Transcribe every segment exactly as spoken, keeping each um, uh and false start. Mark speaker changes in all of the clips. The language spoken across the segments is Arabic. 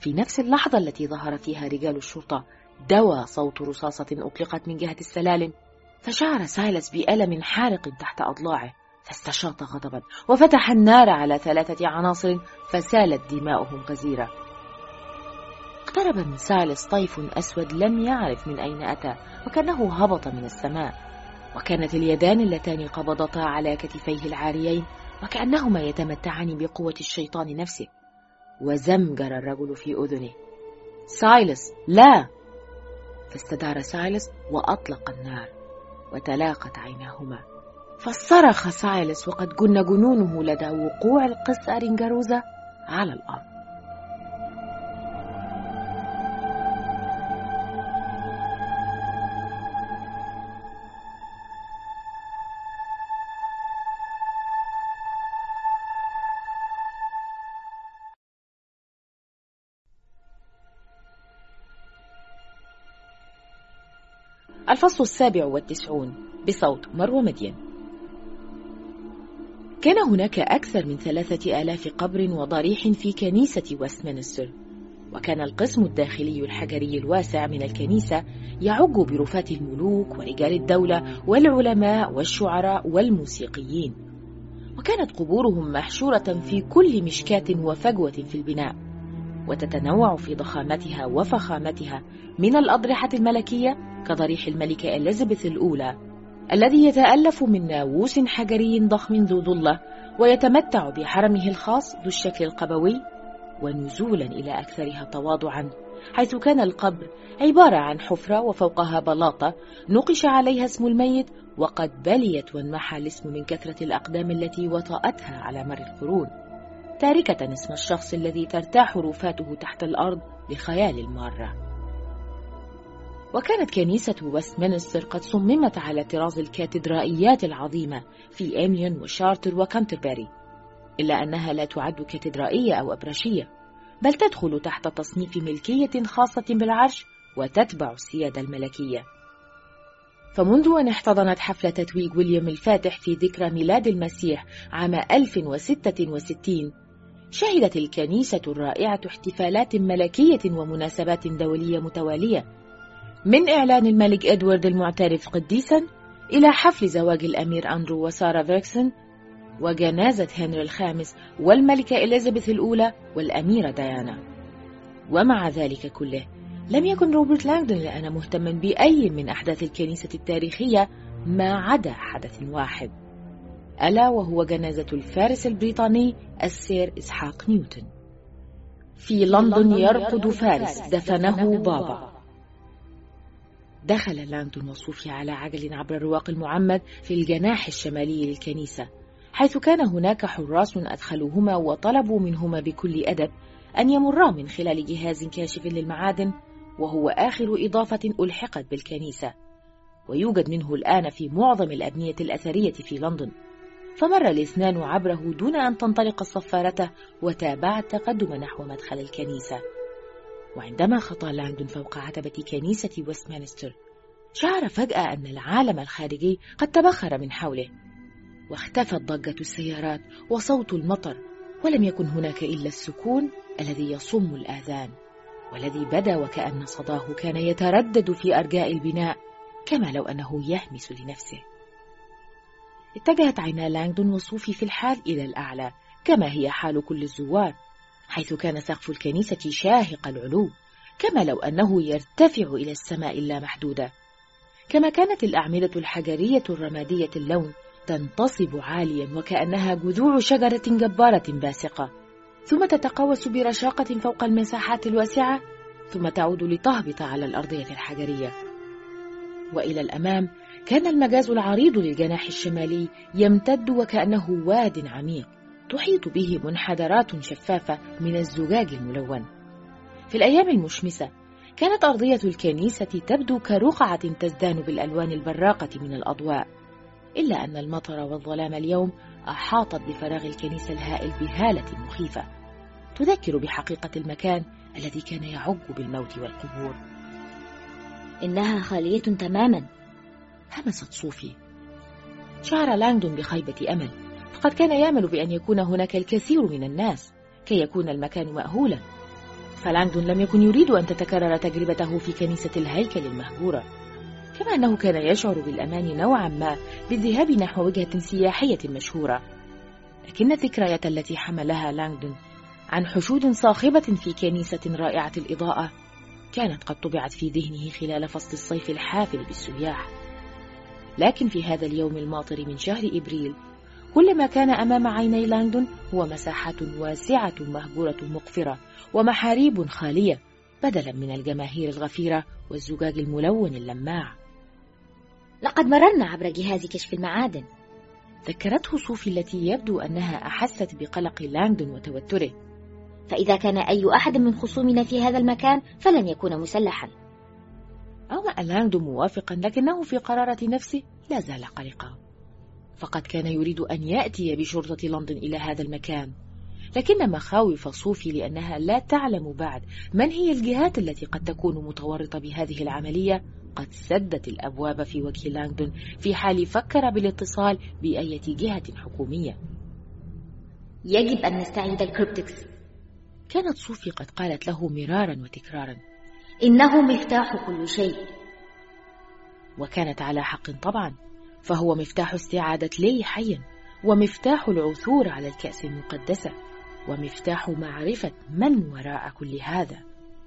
Speaker 1: في نفس اللحظة التي ظهر فيها رجال الشرطة دوى صوت رصاصة أطلقت من جهة السلالم، فشعر سايلس بألم حارق تحت أضلاعه، فاستشاط غضبا وفتح النار على ثلاثة عناصر فسالت دماؤهم غزيرة. اقترب من سايلس طيف أسود لم يعرف من أين أتى، وكأنه هبط من السماء، وكانت اليدان اللتان قبضتا على كتفيه العاريين وكأنهما يتمتعان بقوة الشيطان نفسه. وزمجر الرجل في أذنه: سايلس لا! فاستدار سايلس وأطلق النار، وتلاقت عيناهما، فصرخ سايلس وقد جن جنونه لدى وقوع القس أرينجاروزا على الأرض. الفصل السابع والتسعون بصوت مروى مدين. كان هناك أكثر من ثلاثة آلاف قبر وضريح في كنيسة ويستمنستر، وكان القسم الداخلي الحجري الواسع من الكنيسة يعج برفات الملوك ورجال الدولة والعلماء والشعراء والموسيقيين، وكانت قبورهم محشورة في كل مشكاة وفجوة في البناء، وتتنوع في ضخامتها وفخامتها من الأضرحة الملكية كضريح الملكة إليزابيث الأولى الذي يتألف من ناووس حجري ضخم ذو ظلة ويتمتع بحرمه الخاص ذو الشكل القبوي، ونزولا إلى أكثرها تواضعا، حيث كان القبر عبارة عن حفرة وفوقها بلاطة نقش عليها اسم الميت وقد بليت وانمحى الاسم من كثرة الأقدام التي وطأتها على مر القرون، تاركة اسم الشخص الذي ترتاح رفاته تحت الأرض لخيال المارة. وكانت كنيسة ويستمنستر قد صممت على طراز الكاتدرائيات العظيمة في إيميون وشارتر وكانتربري، إلا أنها لا تعد كاتدرائية أو أبرشية، بل تدخل تحت تصنيف ملكية خاصة بالعرش وتتبع السيادة الملكية. فمنذ أن احتضنت حفل تتويج ويليام الفاتح في ذكرى ميلاد المسيح عام ألف وستة وستين، شهدت الكنيسة الرائعة احتفالات ملكية ومناسبات دولية متوالية، من إعلان الملك إدوارد المعترف قديسا إلى حفل زواج الأمير أندرو وسارة فيركسون وجنازة هنري الخامس والملكة إليزابيث الأولى والأميرة ديانا. ومع ذلك كله لم يكن روبرت لانغدون لأنا مهتما بأي من أحداث الكنيسة التاريخية ما عدا حدث واحد، ألا وهو جنازة الفارس البريطاني السير إسحاق نيوتن. في لندن يرقد فارس دفنه بابا. دخل لانغدون وصوفيا على عجل عبر الرواق المعمد في الجناح الشمالي للكنيسة، حيث كان هناك حراس أدخلوهما وطلبوا منهما بكل أدب أن يمرا من خلال جهاز كاشف للمعادن، وهو آخر إضافة ألحقت بالكنيسة، ويوجد منه الآن في معظم الأبنية الأثرية في لندن. فمر الاثنان عبره دون أن تنطلق الصفارة، وتابع التقدم نحو مدخل الكنيسة. وعندما خطى لانغدون فوق عتبة كنيسة ويستمنستر، شعر فجأة أن العالم الخارجي قد تبخر من حوله، واختفت ضجة السيارات وصوت المطر، ولم يكن هناك إلا السكون الذي يصم الآذان، والذي بدا وكأن صداه كان يتردد في أرجاء البناء كما لو أنه يهمس لنفسه. اتجهت عينا لانغدون وصوفي في الحال إلى الأعلى كما هي حال كل الزوار، حيث كان سقف الكنيسة شاهق العلو كما لو أنه يرتفع إلى السماء اللامحدودة، كما كانت الأعمدة الحجرية الرمادية اللون تنتصب عاليا وكأنها جذوع شجرة جبارة باسقة، ثم تتقوس برشاقة فوق المساحات الواسعة، ثم تعود لتهبط على الأرضية الحجرية. وإلى الأمام كان المجاز العريض للجناح الشمالي يمتد وكأنه واد عميق تحيط به منحدرات شفافة من الزجاج الملون. في الأيام المشمسة كانت أرضية الكنيسة تبدو كرقعة تزدان بالألوان البراقة من الأضواء، إلا أن المطر والظلام اليوم أحاطت بفراغ الكنيسة الهائل بهالة مخيفة تذكر بحقيقة المكان الذي كان يعج بالموت والقبور.
Speaker 2: إنها خالية تماما،
Speaker 1: همست صوفي. شعر لانغدون بخيبة أمل، فقد كان يأمل بأن يكون هناك الكثير من الناس كي يكون المكان مأهولا، فلانغدون لم يكن يريد أن تتكرر تجربته في كنيسة الهيكل المهجورة، كما أنه كان يشعر بالأمان نوعا ما بالذهاب نحو وجهة سياحية مشهورة. لكن الذكريات التي حملها لانغدون عن حشود صاخبة في كنيسة رائعة الإضاءة كانت قد طبعت في ذهنه خلال فصل الصيف الحافل بالسياح. لكن في هذا اليوم الماطر من شهر إبريل، كل ما كان أمام عيني لانغدون هو مساحات واسعة مهجورة مقفرة ومحاريب خالية بدلا من الجماهير الغفيرة والزجاج الملون اللماع.
Speaker 2: لقد مررنا عبر جهاز كشف المعادن،
Speaker 1: ذكرته صوفي التي يبدو أنها أحست بقلق لانغدون وتوتره.
Speaker 2: فإذا كان أي أحد من خصومنا في هذا المكان فلن يكون مسلحا.
Speaker 1: أومأ لانغدون موافقا، لكنه في قرارة نفسه لا زال قلقا، فقد كان يريد أن يأتي بشرطة لندن إلى هذا المكان، لكن مخاوف صوفي لأنها لا تعلم بعد من هي الجهات التي قد تكون متورطة بهذه العملية قد سدت الأبواب في وجه لانغدون في حال فكر بالاتصال بأي جهة حكومية.
Speaker 2: يجب أن نستعيد الكريبتكس،
Speaker 1: كانت صوفي قد قالت له مرارا وتكرارا،
Speaker 2: إنه مفتاح كل شيء.
Speaker 1: وكانت على حق طبعا، فهو مفتاح استعادة لي حيا، ومفتاح العثور على الكأس المقدسة، ومفتاح معرفة من وراء كل هذا.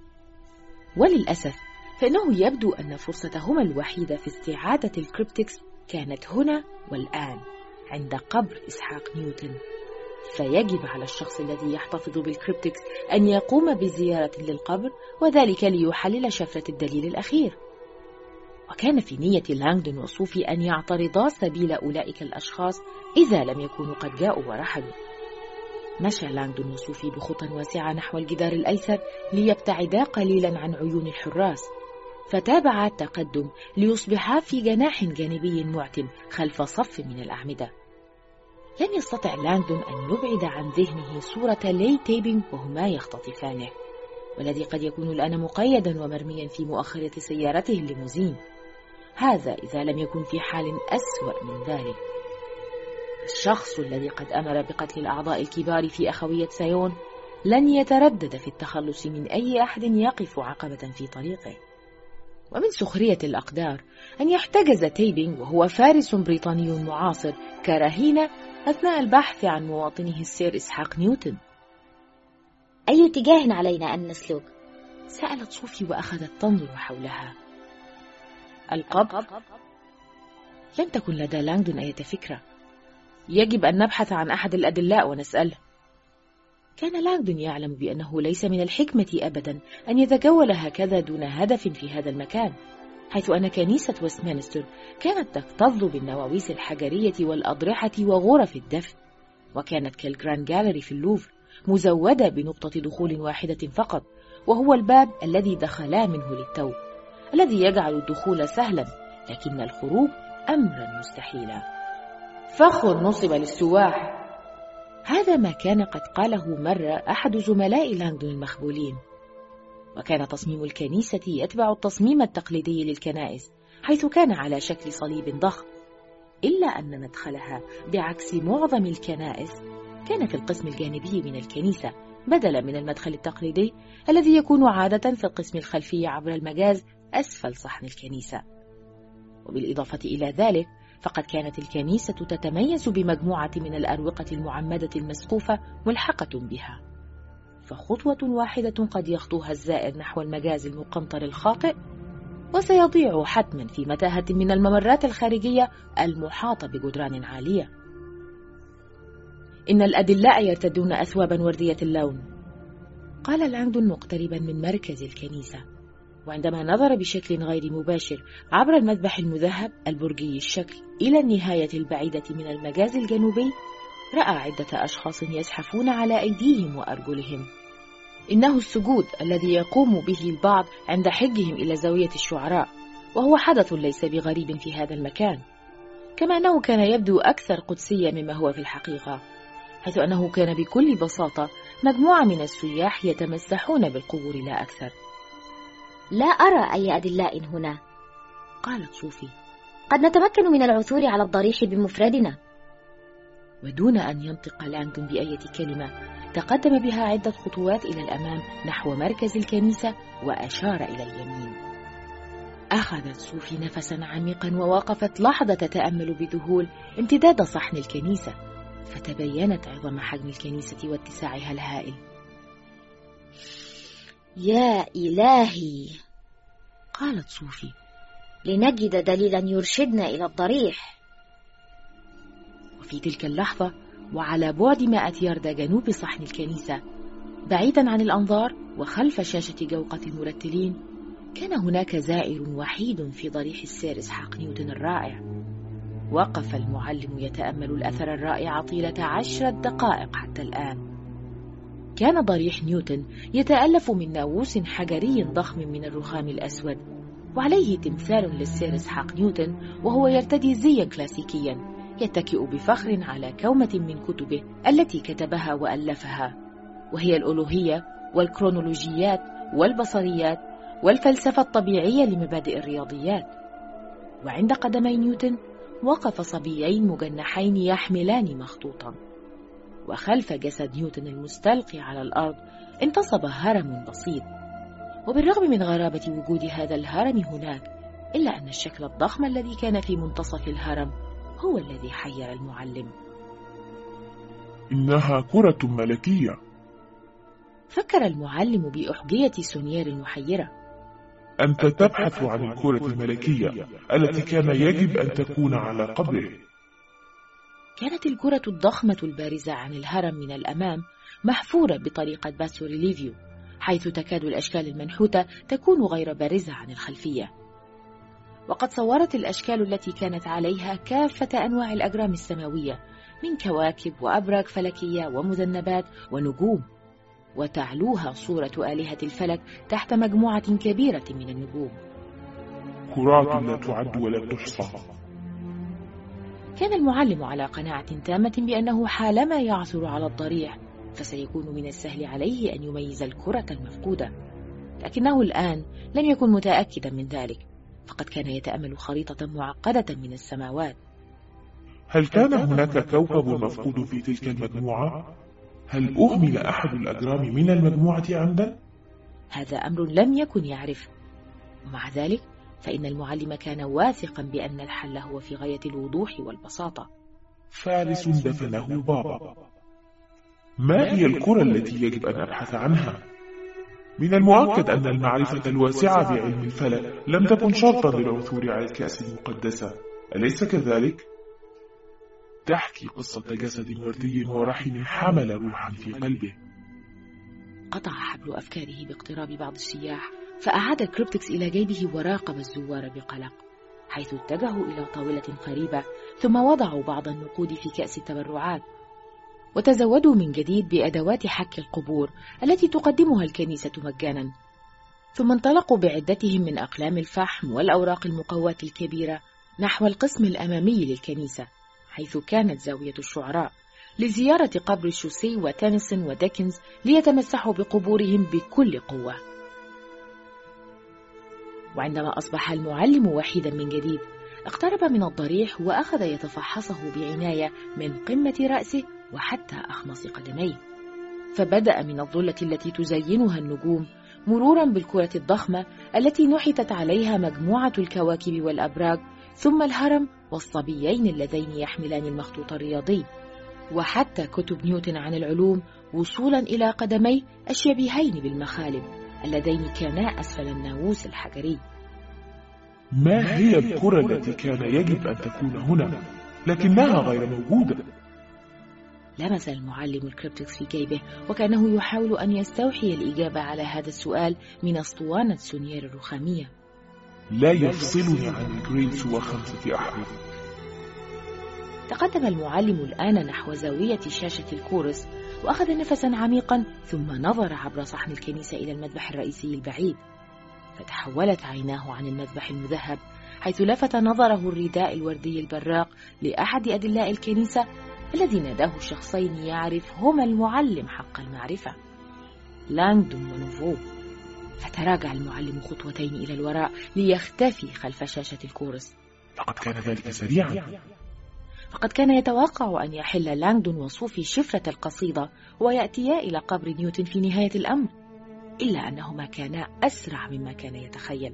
Speaker 1: وللأسف فإنه يبدو أن فرصتهما الوحيدة في استعادة الكريبتكس كانت هنا والآن عند قبر إسحاق نيوتن. فيجب على الشخص الذي يحتفظ بالكريبتكس أن يقوم بزيارة للقبر، وذلك ليحلل شفرة الدليل الأخير. وكان في نية لانغدون وصوفي أن يعترضا سبيل أولئك الأشخاص إذا لم يكونوا قد جاءوا ورحلوا. مشى لانغدون وصوفي بخطى واسعة نحو الجدار الأيسر ليبتعدا قليلا عن عيون الحراس، فتابعا التقدم ليصبحا في جناح جانبي معتم خلف صف من الأعمدة. لم يستطع لانغدون أن يبعد عن ذهنه صورة لي تيبينغ وهما يختطفانه، والذي قد يكون الآن مقيدا ومرميا في مؤخرة سيارته الليموزين، هذا إذا لم يكن في حال أسوأ من ذلك. الشخص الذي قد أمر بقتل الأعضاء الكبار في أخوية سايون لن يتردد في التخلص من أي أحد يقف عقبة في طريقه. ومن سخرية الأقدار أن يحتجز تيبينغ وهو فارس بريطاني معاصر كرهينة أثناء البحث عن مواطنه السير إسحاق نيوتن.
Speaker 2: أي اتجاه علينا أن نسلك؟
Speaker 1: سألت صوفي وأخذت تنظر حولها. القبر؟ لم تكن لدى لانغدون أي فكرة. يجب أن نبحث عن أحد الأدلاء ونسأله. كان لانغدون يعلم بأنه ليس من الحكمة أبدا أن يتجول هكذا دون هدف في هذا المكان، حيث أن كنيسة ويستمنستر كانت تكتظ بالنواويس الحجرية والأضرحة وغرف الدفن، وكانت كالجراند جاليري في اللوفر مزودة بنقطة دخول واحدة فقط، وهو الباب الذي دخلا منه للتو، الذي يجعل الدخول سهلا لكن الخروج أمرا مستحيلا. فخ نصب للسواح، هذا ما كان قد قاله مرة أحد زملاء لانغدون المخبولين. وكان تصميم الكنيسة يتبع التصميم التقليدي للكنائس، حيث كان على شكل صليب ضخم، إلا أن مدخلها بعكس معظم الكنائس كان في القسم الجانبي من الكنيسة، بدلا من المدخل التقليدي الذي يكون عادة في القسم الخلفي عبر المجاز أسفل صحن الكنيسة. وبالإضافة إلى ذلك فقد كانت الكنيسة تتميز بمجموعة من الأروقة المعمدة المسقوفة ملحقة بها، فخطوة واحدة قد يخطوها الزائر نحو المجاز المقنطر الخاطئ وسيضيع حتما في متاهة من الممرات الخارجية المحاطة بجدران عالية. إن الأدلاء يرتدون أثوابا وردية اللون، قال لانغدون مقتربا من مركز الكنيسة، وعندما نظر بشكل غير مباشر عبر المذبح المذهب البرجي الشكل إلى النهاية البعيدة من المجاز الجنوبي، رأى عدة أشخاص يزحفون على أيديهم وأرجلهم. إنه السجود الذي يقوم به البعض عند حجهم إلى زاوية الشعراء، وهو حدث ليس بغريب في هذا المكان، كما أنه كان يبدو أكثر قدسية مما هو في الحقيقة، حيث أنه كان بكل بساطة مجموعة من السياح يتمسحون بالقبور لا أكثر.
Speaker 2: لا أرى أي أدلاء هنا،
Speaker 1: قالت صوفي.
Speaker 2: قد نتمكن من العثور على الضريح بمفردنا.
Speaker 1: ودون أن ينطق لانغدون بأية كلمة تقدم بها عدة خطوات إلى الأمام نحو مركز الكنيسة وأشار إلى اليمين. أخذت صوفي نفسا عميقا ووقفت لحظة تتأمل بذهول امتداد صحن الكنيسة، فتبينت عظم حجم الكنيسة واتساعها الهائل.
Speaker 2: يا إلهي،
Speaker 1: قالت صوفي،
Speaker 2: لنجد دليلا يرشدنا إلى الضريح.
Speaker 1: وفي تلك اللحظة وعلى بعد مائة ياردة جنوب صحن الكنيسة، بعيدا عن الأنظار وخلف شاشة جوقة المرتلين، كان هناك زائر وحيد في ضريح السير إسحاق نيوتن الرائع. وقف المعلم يتأمل الأثر الرائع طيلة عشرة دقائق حتى الآن. كان ضريح نيوتن يتألف من ناووس حجري ضخم من الرخام الأسود، وعليه تمثال للسير إسحاق نيوتن وهو يرتدي زيا كلاسيكيا، يتكئ بفخر على كومة من كتبه التي كتبها وألفها، وهي الألوهية والكرونولوجيات والبصريات والفلسفة الطبيعية لمبادئ الرياضيات. وعند قدمي نيوتن وقف صبيين مجنحين يحملان مخطوطا، وخلف جسد نيوتن المستلقي على الأرض انتصب هرم بسيط. وبالرغم من غرابة وجود هذا الهرم هناك، إلا أن الشكل الضخم الذي كان في منتصف الهرم هو الذي حير المعلم.
Speaker 3: إنها كرة ملكية،
Speaker 1: فكر المعلم بأحجية سونيير المحيرة.
Speaker 3: أنت تبحث عن الكرة الملكية التي كان يجب أن تكون على قبره.
Speaker 1: كانت الكرة الضخمة البارزة عن الهرم من الأمام محفورة بطريقة باسوريليفيو، حيث تكاد الأشكال المنحوتة تكون غير بارزة عن الخلفية. وقد صورت الأشكال التي كانت عليها كافة أنواع الأجرام السماوية من كواكب وأبراج فلكية ومذنبات ونجوم، وتعلوها صورة آلهة الفلك تحت مجموعة كبيرة من النجوم.
Speaker 3: كرات لا تعد ولا تحصى.
Speaker 1: كان المعلم على قناعة تامة بأنه حالما يعثر على الضريح فسيكون من السهل عليه أن يميز الكرة المفقودة، لكنه الآن لم يكن متأكدا من ذلك، فقد كان يتأمل خريطة معقدة من السماوات.
Speaker 3: هل كان هناك كوكب مفقود في تلك المجموعة؟ هل أهمل أحد الأجرام من المجموعة عمدا؟
Speaker 1: هذا أمر لم يكن يعرف، ومع ذلك فإن المعلم كان واثقا بأن الحل هو في غاية الوضوح والبساطة.
Speaker 3: فارس دفنه بابا. ما هي الكرة التي يجب أن أبحث عنها؟ من المؤكد أن المعرفة الواسعة بعلم الفلك لم تكن شرطا للعثور على الكأس المقدسة، أليس كذلك؟ تحكي قصة جسد وردي ورحم حمل روحا في قلبه.
Speaker 1: قطع حبل أفكاره باقتراب بعض السياح، فأعاد كريبتكس إلى جيبه وراقب الزوار بقلق، حيث اتجهوا إلى طاولة قريبة ثم وضعوا بعض النقود في كأس التبرعات، وتزودوا من جديد بأدوات حك القبور التي تقدمها الكنيسة مجانا. ثم انطلقوا بعدتهم من أقلام الفحم والأوراق المقواة الكبيرة نحو القسم الأمامي للكنيسة، حيث كانت زاوية الشعراء، لزيارة قبر شوسي وتينيسون وديكنز ليتمسحوا بقبورهم بكل قوة. وعندما أصبح المعلم وحيدا من جديد، اقترب من الضريح وأخذ يتفحصه بعناية من قمة رأسه وحتى أخمص قدميه، فبدأ من الظلة التي تزينها النجوم، مرورا بالكرة الضخمة التي نحتت عليها مجموعة الكواكب والأبراج، ثم الهرم والصبيين اللذين يحملان المخطوط الرياضي، وحتى كتب نيوتن عن العلوم، وصولا إلى قدمي الشبيهين بالمخالب اللذين كانا أسفل الناووس الحجري.
Speaker 3: ما هي الكرة التي كان يجب أن تكون هنا لكنها غير موجودة؟
Speaker 1: لمس المعلم الكريبتكس في جيبه وكأنه يحاول أن يستوحي الإجابة على هذا السؤال من أسطوانة سونيير الرخامية.
Speaker 3: لا يفصلني عن الجريد سوى خمسة أحرف.
Speaker 1: تقدم المعلم الآن نحو زاوية شاشة الكورس وأخذ نفسا عميقا، ثم نظر عبر صحن الكنيسة إلى المذبح الرئيسي البعيد، فتحولت عيناه عن المذبح المذهب، حيث لفت نظره الرداء الوردي البراق لأحد أدلاء الكنيسة الذي ناداه الشخصين يعرف هما المعلم حق المعرفة، لانغدون ونوفو. فتراجع المعلم خطوتين إلى الوراء ليختفي خلف شاشة الكورس.
Speaker 3: لقد كان ذلك سريعا.
Speaker 1: فقد كان يتوقع أن يحل لانغدون وصوفي شفرة القصيدة ويأتيا إلى قبر نيوتن في نهاية الأمر، إلا أنهما كانا أسرع مما كان يتخيل.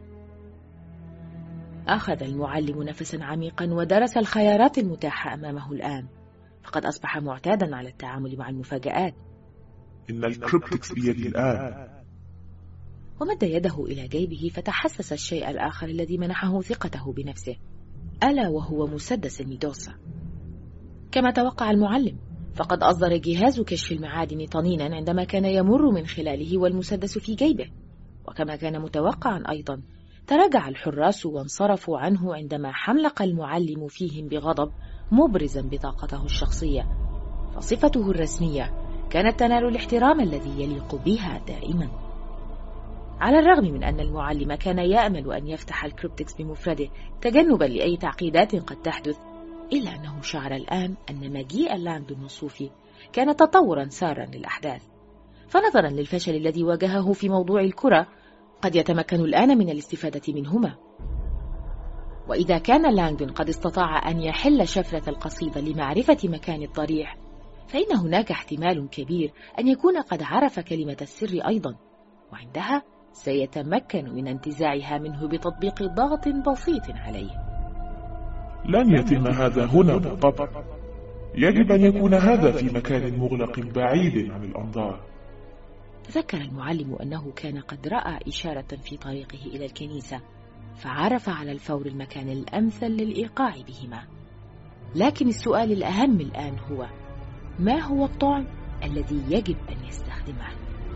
Speaker 1: أخذ المعلم نفسا عميقا ودرس الخيارات المتاحة أمامه الآن، فقد أصبح معتادا على التعامل مع المفاجآت.
Speaker 3: إن الكريبتكس بيدي الآن.
Speaker 1: ومد يده إلى جيبه فتحسس الشيء الآخر الذي منحه ثقته بنفسه، ألا وهو مسدس الميدوسا. كما توقع المعلم، فقد أصدر جهاز كشف المعادن طنينا عندما كان يمر من خلاله والمسدس في جيبه. وكما كان متوقعا أيضا، تراجع الحراس وانصرفوا عنه عندما حملق المعلم فيهم بغضب، مبرزا بطاقته الشخصية، فصفته الرسمية كانت تنال الاحترام الذي يليق بها دائما. على الرغم من أن المعلم كان يأمل أن يفتح الكريبتكس بمفرده تجنبا لأي تعقيدات قد تحدث، إلا أنه شعر الآن أن مجيء لانغدون وصوفي كان تطورا سارا للأحداث. فنظرا للفشل الذي واجهه في موضوع الكرة، قد يتمكن الآن من الاستفادة منهما. وإذا كان لانغدون قد استطاع أن يحل شفرة القصيدة لمعرفة مكان الضريح، فإن هناك احتمال كبير أن يكون قد عرف كلمة السر أيضا، وعندها سيتمكن من انتزاعها منه بتطبيق ضغط بسيط عليه.
Speaker 3: لن يتم هذا هنا بالطبع. يجب أن يكون هذا في مكان مغلق بعيد عن الأنظار.
Speaker 1: تذكر المعلم أنه كان قد رأى إشارة في طريقه إلى الكنيسة، فعرف على الفور المكان الأمثل للإيقاع بهما. لكن السؤال الأهم الآن هو: ما هو الطعم الذي يجب أن يستخدمه؟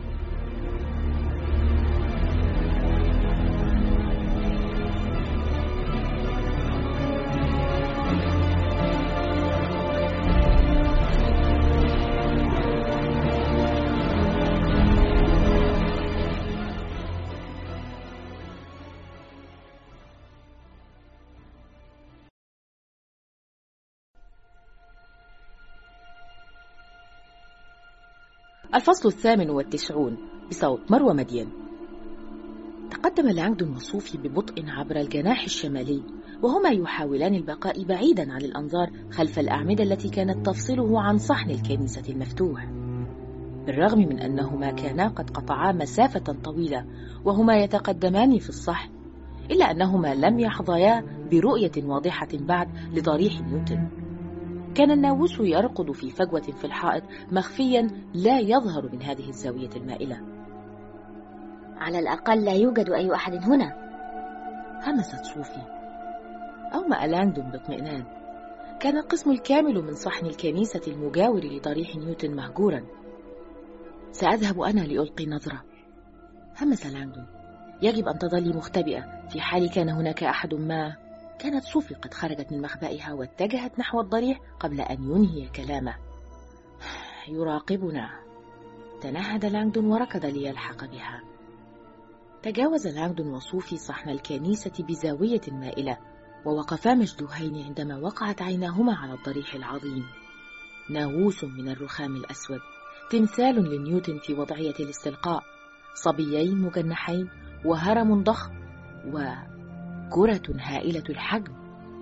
Speaker 1: الفصل الثامن والتسعون بصوت مروى مدين. تقدم لانغدون وصوفي ببطء عبر الجناح الشمالي، وهما يحاولان البقاء بعيدا عن الأنظار خلف الأعمدة التي كانت تفصله عن صحن الكنيسة المفتوح. بالرغم من أنهما كانا قد قطعا مسافة طويلة وهما يتقدمان في الصحن، إلا أنهما لم يحظيا برؤية واضحة بعد لضريح نيوتن. كان الناووس يرقد في فجوة في الحائط مخفيا لا يظهر من هذه الزاوية المائلة.
Speaker 2: على الأقل لا يوجد أي أحد هنا،
Speaker 1: همست صوفي. أومأ لانغدون باطمئنان. كان القسم الكامل من صحن الكنيسة المجاور لضريح نيوتن مهجورا. سأذهب أنا لألقي نظرة، همس لانغدون. يجب أن تظلي مختبئة في حال كان هناك أحد ما. كانت صوفي قد خرجت من مخبئها واتجهت نحو الضريح قبل أن ينهي كلامه. يراقبنا، تنهد لانغدون وركض ليلحق بها. تجاوز لانغدون وصوفي صحن الكنيسة بزاوية مائلة، ووقفا مشدوهين عندما وقعت عيناهما على الضريح العظيم. ناووس من الرخام الأسود، تمثال لنيوتن في وضعية الاستلقاء، صبيين مجنحين وهرم ضخم وكرة هائلة الحجم.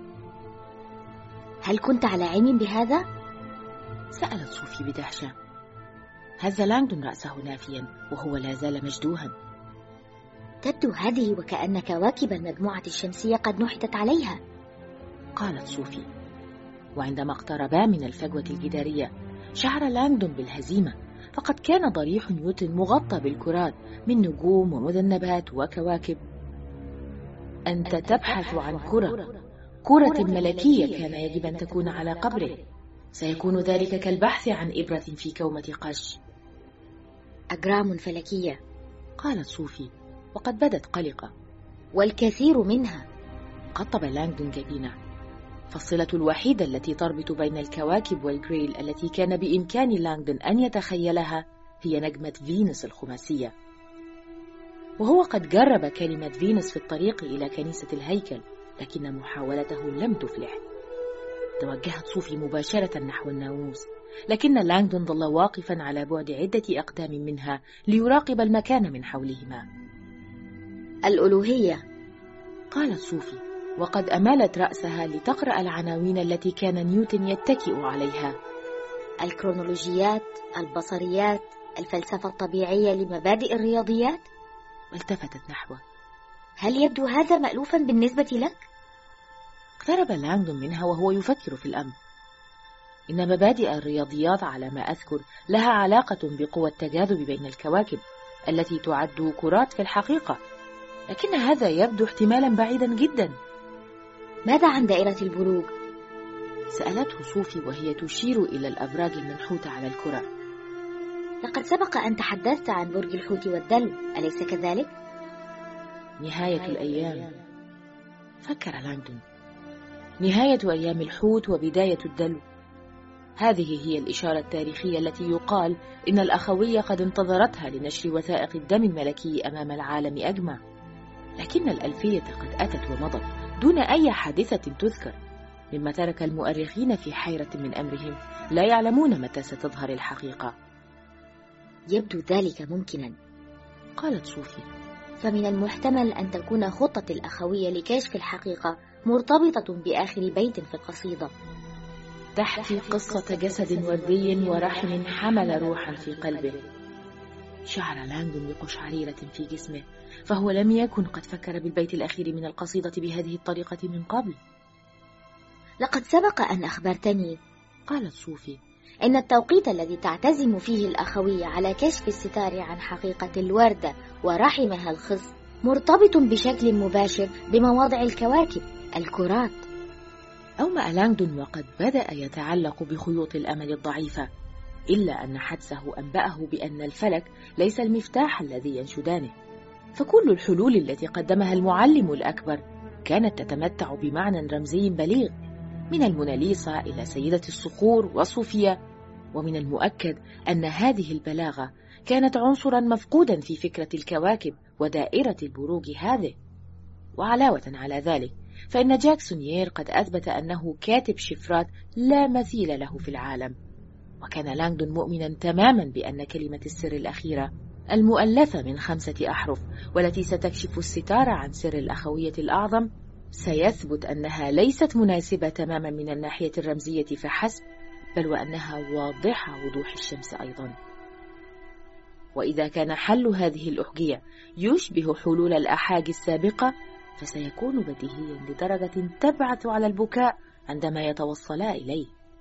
Speaker 2: هل كنت على علم بهذا؟
Speaker 1: سألت صوفي بدهشة. هز لانغدون رأسه نافيا وهو لا زال مجدوها.
Speaker 2: تبدو هذه وكأن كواكب المجموعة الشمسية قد نحتت عليها،
Speaker 1: قالت صوفي. وعندما اقتربا من الفجوة الجدارية شعر لانغدون بالهزيمة، فقد كان ضريح نيوتن مغطى بالكرات من نجوم ومذنبات وكواكب. أنت تبحث عن كرة كرة ملكية كان يجب أن تكون على قبره. سيكون ذلك كالبحث عن إبرة في كومة قش.
Speaker 2: أجرام فلكية،
Speaker 1: قالت صوفي وقد بدت قلقة.
Speaker 2: والكثير منها،
Speaker 1: قطب لانغدون جبينه. فالصلة الوحيدة التي تربط بين الكواكب والجريل التي كان بإمكان لانغدون أن يتخيلها هي نجمة فينوس الخماسية. وهو قد جرب كلمة فينوس في الطريق إلى كنيسة الهيكل، لكن محاولته لم تفلح. توجهت صوفي مباشرة نحو الناموس، لكن لانغدون ظل واقفا على بعد عدة أقدام منها ليراقب المكان من حولهما.
Speaker 2: الألوهية،
Speaker 1: قالت صوفي وقد أمالت رأسها لتقرأ العناوين التي كان نيوتن يتكئ عليها.
Speaker 2: الكرونولوجيات، البصريات، الفلسفة الطبيعية لمبادئ الرياضيات.
Speaker 1: والتفتت نحوه.
Speaker 2: هل يبدو هذا مألوفا بالنسبة لك؟
Speaker 1: اقترب لانغدون منها وهو يفكر في الأمر. إن مبادئ الرياضيات على ما أذكر لها علاقة بقوى التجاذب بين الكواكب التي تعد كرات في الحقيقة، لكن هذا يبدو احتمالا بعيدا جدا.
Speaker 2: ماذا عن دائرة البروج؟
Speaker 1: سألته صوفي وهي تشير إلى الأبراج المنحوتة على الكرة.
Speaker 2: لقد سبق أن تحدثت عن برج الحوت والدلو، أليس كذلك؟
Speaker 1: نهاية الأيام، فكر لانغدون. نهاية أيام الحوت وبداية الدلو. هذه هي الإشارة التاريخية التي يقال إن الأخوية قد انتظرتها لنشر وثائق الدم الملكي أمام العالم أجمع، لكن الألفية قد أتت ومضت دون أي حادثة تذكر، مما ترك المؤرخين في حيرة من أمرهم، لا يعلمون متى ستظهر الحقيقة.
Speaker 2: يبدو ذلك ممكنا،
Speaker 1: قالت صوفي.
Speaker 2: فمن المحتمل أن تكون خطة الأخوية لكشف الحقيقة مرتبطة بآخر بيت في القصيدة:
Speaker 1: تحكي قصة جسد وردي ورحم حمل روحا في قلبه. شعر لانغدون بقشعريرة في جسمه، فهو لم يكن قد فكر بالبيت الأخير من القصيدة بهذه الطريقة من قبل.
Speaker 2: لقد سبق أن أخبرتني،
Speaker 1: قالت صوفي،
Speaker 2: إن التوقيت الذي تعتزم فيه الأخوية على كشف الستار عن حقيقة الوردة ورحمها الخص مرتبط بشكل مباشر بمواضع الكواكب، الكرات.
Speaker 1: أومأ لانغدون وقد بدأ يتعلق بخيوط الأمل الضعيفة، إلا أن حدسه أنبأه بأن الفلك ليس المفتاح الذي ينشدانه، فكل الحلول التي قدمها المعلم الأكبر كانت تتمتع بمعنى رمزي بليغ، من الموناليزا إلى سيدة الصخور وصوفيا. ومن المؤكد أن هذه البلاغة كانت عنصرا مفقودا في فكرة الكواكب ودائرة البروج هذه. وعلاوة على ذلك فإن جاكسونيير قد أثبت أنه كاتب شفرات لا مثيل له في العالم، وكان لانغدون مؤمنا تماما بأن كلمة السر الأخيرة المؤلفة من خمسة أحرف والتي ستكشف الستار عن سر الأخوية الأعظم سيثبت أنها ليست مناسبة تماما من الناحية الرمزية فحسب، بل وأنها واضحة وضوح الشمس أيضا. وإذا كان حل هذه الأحجية يشبه حلول الأحاجي السابقة، فسيكون بديهيا لدرجة تبعث على البكاء عندما يتوصلا إليه.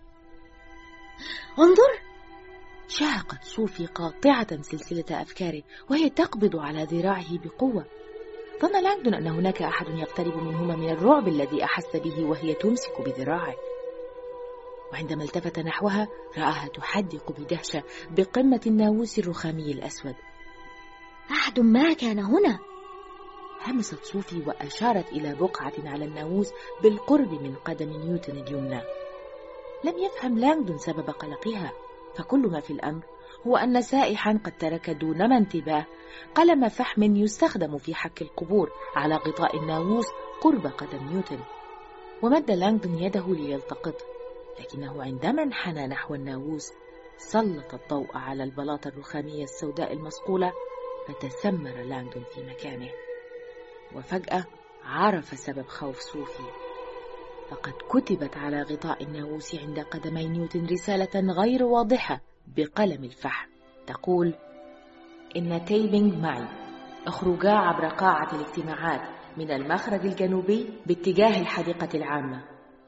Speaker 2: انظر!
Speaker 1: شاهقت صوفي قاطعة سلسلة أفكاره وهي تقبض على ذراعه بقوة. ظن لانغدون أن هناك أحد يقترب منهما من الرعب الذي أحس به وهي تمسك بذراعه، وعندما التفت نحوها رآها تحدق بدهشة بقمة الناموس الرخامي الأسود.
Speaker 2: أحد ما كان هنا،
Speaker 1: همست صوفي وأشارت إلى بقعة على الناموس بالقرب من قدم نيوتن اليمنى. لم يفهم لانغدون سبب قلقها، فكل ما في الأمر هو أن سائحا قد ترك دون ما انتباه قلم فحم يستخدم في حك القبور على غطاء الناموس قرب قدم نيوتن، ومد لانغدون يده ليلتقطه، لكنه عندما انحنى نحو الناموس سلط الضوء على البلاطة الرخامية السوداء المصقولة، فتسمر لانغدون في مكانه. وفجأة عرف سبب خوف صوفي، فقد كتبت على غطاء الناموس عند قدمي نيوتن رسالة غير واضحة بقلم الفحم تقول: إن تيبينغ معي، اخرجا عبر قاعة الاجتماعات من المخرج الجنوبي باتجاه الحديقة العامة.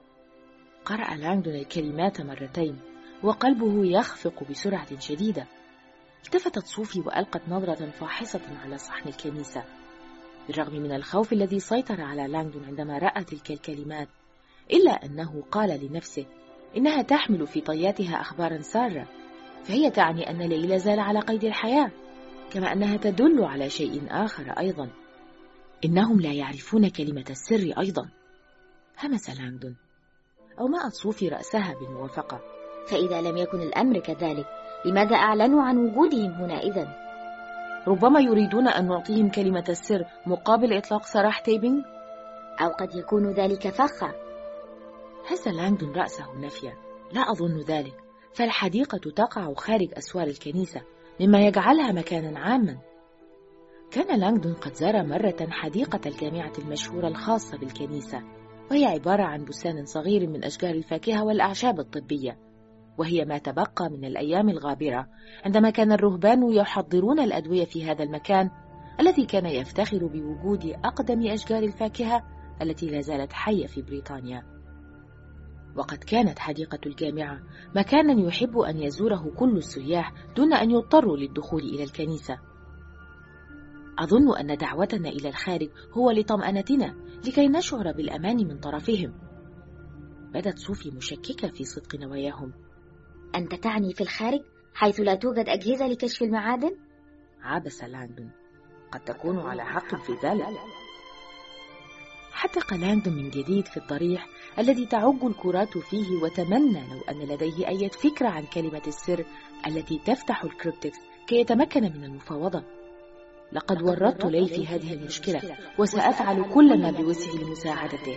Speaker 1: قرأ لانغدون الكلمات مرتين وقلبه يخفق بسرعة شديدة. التفتت صوفي وألقت نظرة فاحصة على صحن الكنيسة. بالرغم من الخوف الذي سيطر على لانغدون عندما رأى تلك الكلمات، إلا أنه قال لنفسه إنها تحمل في طياتها أخبارا سارة، فهي تعني أن لي لا زال على قيد الحياة، كما أنها تدل على شيء آخر أيضا، إنهم لا يعرفون كلمة السر أيضا. همس لانغدون. أومأت صوفي رأسها بالموافقة.
Speaker 2: فإذا لم يكن الأمر كذلك، لماذا أعلنوا عن وجودهم هنا إذن؟
Speaker 1: ربما يريدون أن نعطيهم كلمة السر مقابل إطلاق سراح تيبينغ،
Speaker 2: أو قد يكون ذلك فخا.
Speaker 1: هز لانغدون رأسه نفيا. لا أظن ذلك، فالحديقة تقع خارج أسوار الكنيسة، مما يجعلها مكانا عاما. كان لانغدون قد زار مرة حديقة الجامعة المشهورة الخاصة بالكنيسة، وهي عبارة عن بستان صغير من أشجار الفاكهة والأعشاب الطبية، وهي ما تبقى من الأيام الغابرة عندما كان الرهبان يحضرون الأدوية في هذا المكان الذي كان يفتخر بوجود أقدم أشجار الفاكهة التي لا زالت حية في بريطانيا. وقد كانت حديقة الجامعة مكانا يحب أن يزوره كل السياح دون أن يضطروا للدخول إلى الكنيسة. أظن أن دعوتنا إلى الخارج هو لطمأنتنا لكي نشعر بالأمان من طرفهم. بدت صوفي مشككة في صدق نواياهم.
Speaker 2: أنت تعني في الخارج حيث لا توجد أجهزة لكشف المعادن؟
Speaker 1: عبس لانغدون. قد تكون على حق في ذلك. حدق لانغدون من جديد في الضريح الذي تعج الكرات فيه، وتمنى لو أن لديه أي فكرة عن كلمة السر التي تفتح الكريبتكس كي يتمكن من المفاوضة. لقد ورطت لي في هذه المشكلة، وسأفعل كل ما بوسعي لمساعدته.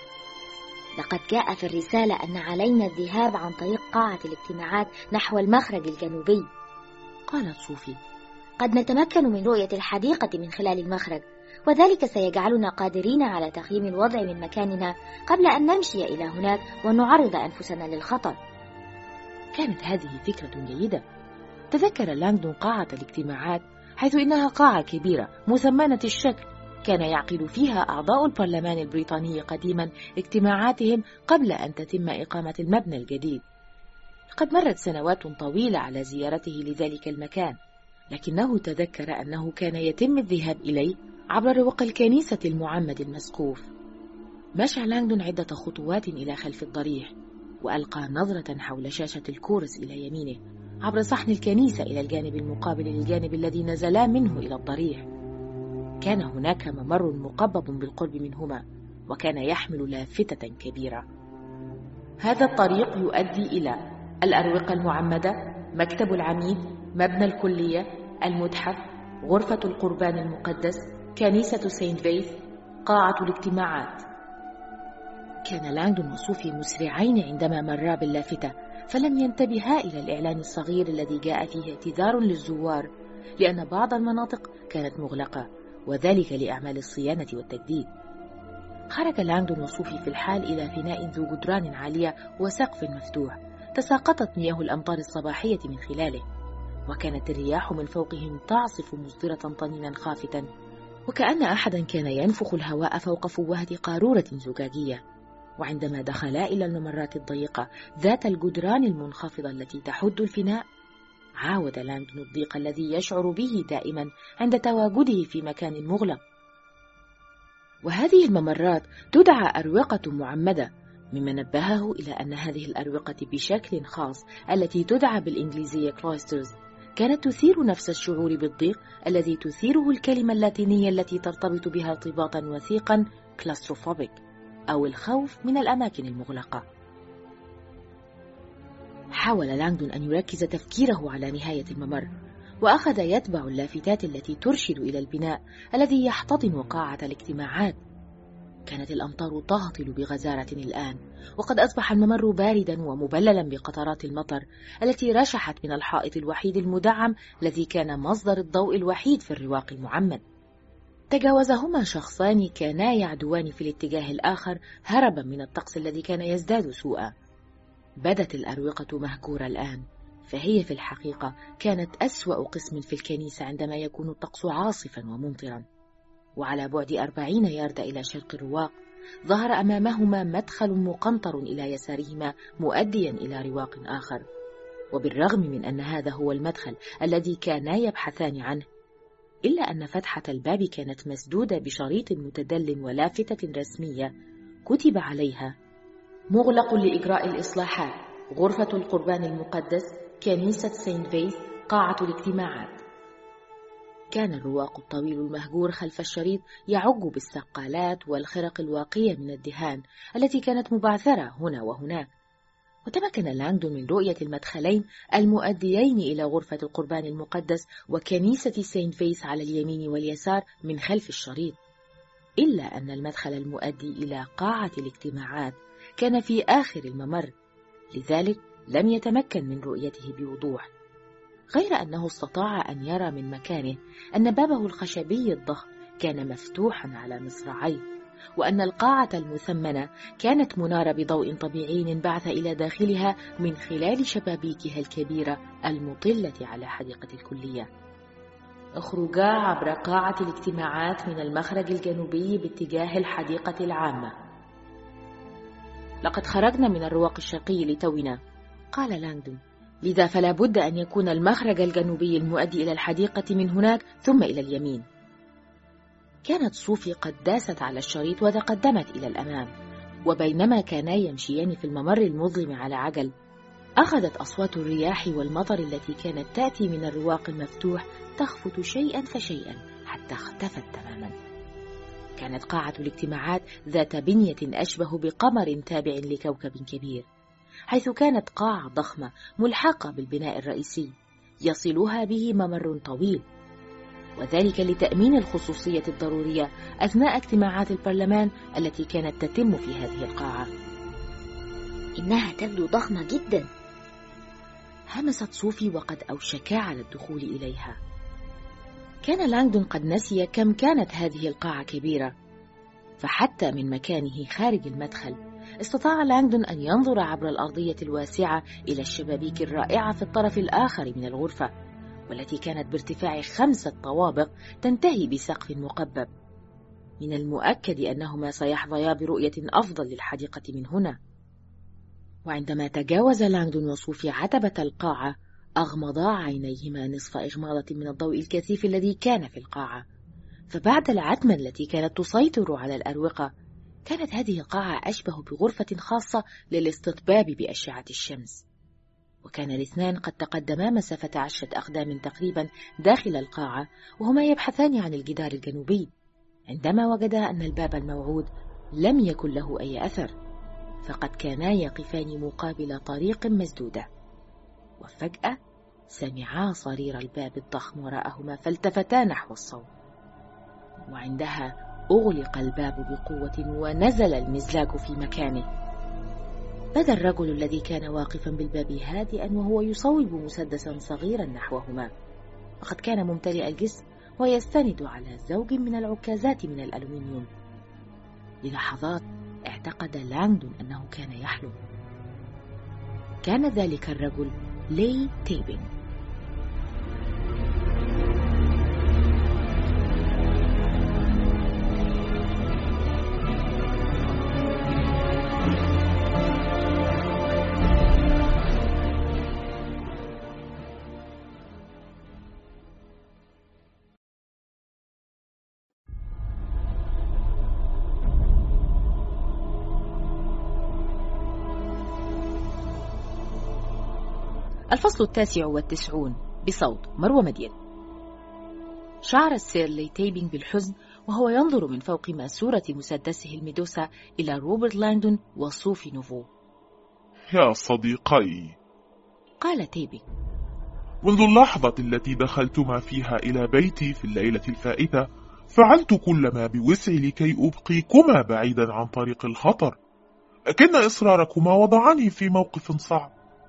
Speaker 2: لقد جاء في الرسالة أن علينا الذهاب عن طريق قاعة الاجتماعات نحو المخرج الجنوبي،
Speaker 1: قالت صوفي.
Speaker 2: قد نتمكن من رؤية الحديقة من خلال المخرج، وذلك سيجعلنا قادرين على تقييم الوضع من مكاننا قبل أن نمشي إلى هناك ونعرض أنفسنا للخطر.
Speaker 1: كانت هذه فكرة جيدة. تذكر لانغدون قاعة الاجتماعات، حيث إنها قاعة كبيرة مثمنة الشكل كان يعقد فيها أعضاء البرلمان البريطاني قديما اجتماعاتهم قبل أن تتم إقامة المبنى الجديد. قد مرت سنوات طويلة على زيارته لذلك المكان، لكنه تذكر أنه كان يتم الذهاب إليه عبر رواق الكنيسة المعمد المسقوف. مشى لانغدون عدة خطوات إلى خلف الضريح، وألقى نظرة حول شاشة الكورس إلى يمينه عبر صحن الكنيسة إلى الجانب المقابل للجانب الذي نزلا منه إلى الضريح. كان هناك ممر مقبب بالقرب منهما، وكان يحمل لافتة كبيرة. هذا الطريق يؤدي إلى الأروقة المعمدة، مكتب العميد، مبنى الكلية، المتحف، غرفة القربان المقدس، كنيسة سينت فيث، قاعة الاجتماعات. كان لانغدون وصوفي مسرعين عندما مرا باللافتة، فلم ينتبها إلى الإعلان الصغير الذي جاء فيه اعتذار للزوار لأن بعض المناطق كانت مغلقة، وذلك لأعمال الصيانة والتجديد. خرج لانغدون وصوفي في الحال إلى فناء ذو جدران عالية وسقف مفتوح تساقطت مياه الأمطار الصباحية من خلاله، وكانت الرياح من فوقهم تعصف مصدرة طنينا خافتا، وكأن أحدا كان ينفخ الهواء فوق فوهة قارورة زجاجية. وعندما دخلا إلى الممرات الضيقة ذات الجدران المنخفضة التي تحد الفناء، عاود لانغدون الضيق الذي يشعر به دائما عند تواجده في مكان مغلق. وهذه الممرات تدعى أروقة معمدة، مما نبهه إلى أن هذه الأروقة بشكل خاص التي تدعى بالإنجليزية كلويسترز كانت تثير نفس الشعور بالضيق الذي تثيره الكلمة اللاتينية التي ترتبط بها ارتباطا وثيقا كلاستروفوبيك، أو الخوف من الأماكن المغلقة. حاول لانغدون أن يركز تفكيره على نهاية الممر، وأخذ يتبع اللافتات التي ترشد إلى البناء الذي يحتضن قاعة الاجتماعات. كانت الأمطار تهطل بغزارة الآن، وقد أصبح الممر باردا ومبللا بقطرات المطر التي رشحت من الحائط الوحيد المدعم الذي كان مصدر الضوء الوحيد في الرواق المعمد. تجاوزهما شخصان كانا يعدوان في الاتجاه الآخر هربا من الطقس الذي كان يزداد سوءا. بدت الأروقة مهجورة الآن، فهي في الحقيقة كانت أسوأ قسم في الكنيسة عندما يكون الطقس عاصفا وممطرا. وعلى بعد أربعين يارد إلى شرق الرواق ظهر أمامهما مدخل مقنطر إلى يسارهما مؤديا إلى رواق آخر. وبالرغم من أن هذا هو المدخل الذي كانا يبحثان عنه، إلا أن فتحة الباب كانت مسدودة بشريط متدل ولافتة رسمية كتب عليها: مغلق لإجراء الإصلاحات، غرفة القربان المقدس، كنيسة سينت فيث، قاعة الاجتماعات. كان الرواق الطويل المهجور خلف الشريط يعج بالسقالات والخرق الواقية من الدهان التي كانت مبعثرة هنا وهناك. وتمكن لانغدون من رؤية المدخلين المؤديين إلى غرفة القربان المقدس وكنيسة سينت فيث على اليمين واليسار من خلف الشريط، إلا أن المدخل المؤدي إلى قاعة الاجتماعات كان في آخر الممر، لذلك لم يتمكن من رؤيته بوضوح، غير أنه استطاع أن يرى من مكانه أن بابه الخشبي الضخم كان مفتوحا على مصراعيه، وأن القاعة المثمنة كانت منارة بضوء طبيعي انبعث إلى داخلها من خلال شبابيكها الكبيرة المطلة على حديقة الكلية. اخرجا عبر قاعة الاجتماعات من المخرج الجنوبي باتجاه الحديقة العامة. لقد خرجنا من الرواق الشرقي لتونا، قال لانغدون، لذا فلا بد أن يكون المخرج الجنوبي المؤدي إلى الحديقة من هناك ثم إلى اليمين. كانت صوفي قد داست على الشريط وتقدمت إلى الأمام، وبينما كانا يمشيان في الممر المظلم على عجل، أخذت أصوات الرياح والمطر التي كانت تأتي من الرواق المفتوح تخفت شيئا فشيئا حتى اختفت تماما. كانت قاعة الاجتماعات ذات بنية أشبه بقمر تابع لكوكب كبير، حيث كانت قاعة ضخمة ملحقة بالبناء الرئيسي يصلها به ممر طويل، وذلك لتأمين الخصوصية الضرورية أثناء اجتماعات البرلمان التي كانت تتم في هذه القاعة.
Speaker 2: إنها تبدو ضخمة جدا،
Speaker 1: همست صوفي وقد أوشكا على الدخول إليها. كان لانغدون قد نسي كم كانت هذه القاعة كبيرة، فحتى من مكانه خارج المدخل استطاع لانغدون أن ينظر عبر الأرضية الواسعة إلى الشبابيك الرائعة في الطرف الآخر من الغرفة، والتي كانت بارتفاع خمسة طوابق تنتهي بسقف مقبب. من المؤكد أنهما سيحظيا برؤية أفضل للحديقة من هنا. وعندما تجاوز لانغدون وصوفي عتبة القاعة، أغمضا عينيهما نصف إغماضة من الضوء الكثيف الذي كان في القاعة. فبعد العتمة التي كانت تسيطر على الأروقة، كانت هذه القاعة أشبه بغرفة خاصة للاستطباب بأشعة الشمس. وكان الاثنان قد تقدما مسافة عشرة أقدام تقريبا داخل القاعة، وهما يبحثان عن الجدار الجنوبي، عندما وجدا أن الباب الموعود لم يكن له أي أثر، فقد كانا يقفان مقابل طريق مسدودة. وفجأة سمعا صرير الباب الضخم وراءهما فالتفتا نحو الصوت، وعندها أغلق الباب بقوة ونزل المزلاج في مكانه. بدا الرجل الذي كان واقفا بالباب هادئا وهو يصوب مسدسا صغيرا نحوهما، وقد كان ممتلئ الجسم ويستند على زوج من العكازات من الألومنيوم. للحظات اعتقد لانغدون أنه كان يحلم. كان ذلك الرجل لي تيبينغ. الفصل التاسع والتسعون بصوت مروى مدين. شعر السير لي تيبينغ بالحزن وهو ينظر من فوق ماسورة مسدسه الميدوسا إلى روبرت لانغدون وصوفي نوفو.
Speaker 3: يا صديقي،
Speaker 1: قال تيبينغ،
Speaker 3: منذ اللحظة التي دخلتما فيها إلى بيتي في الليلة الفائتة فعلت كل ما بوسعي لكي أبقيكما بعيدا عن طريق الخطر، لكن إصراركما وضعني في موقف صعب.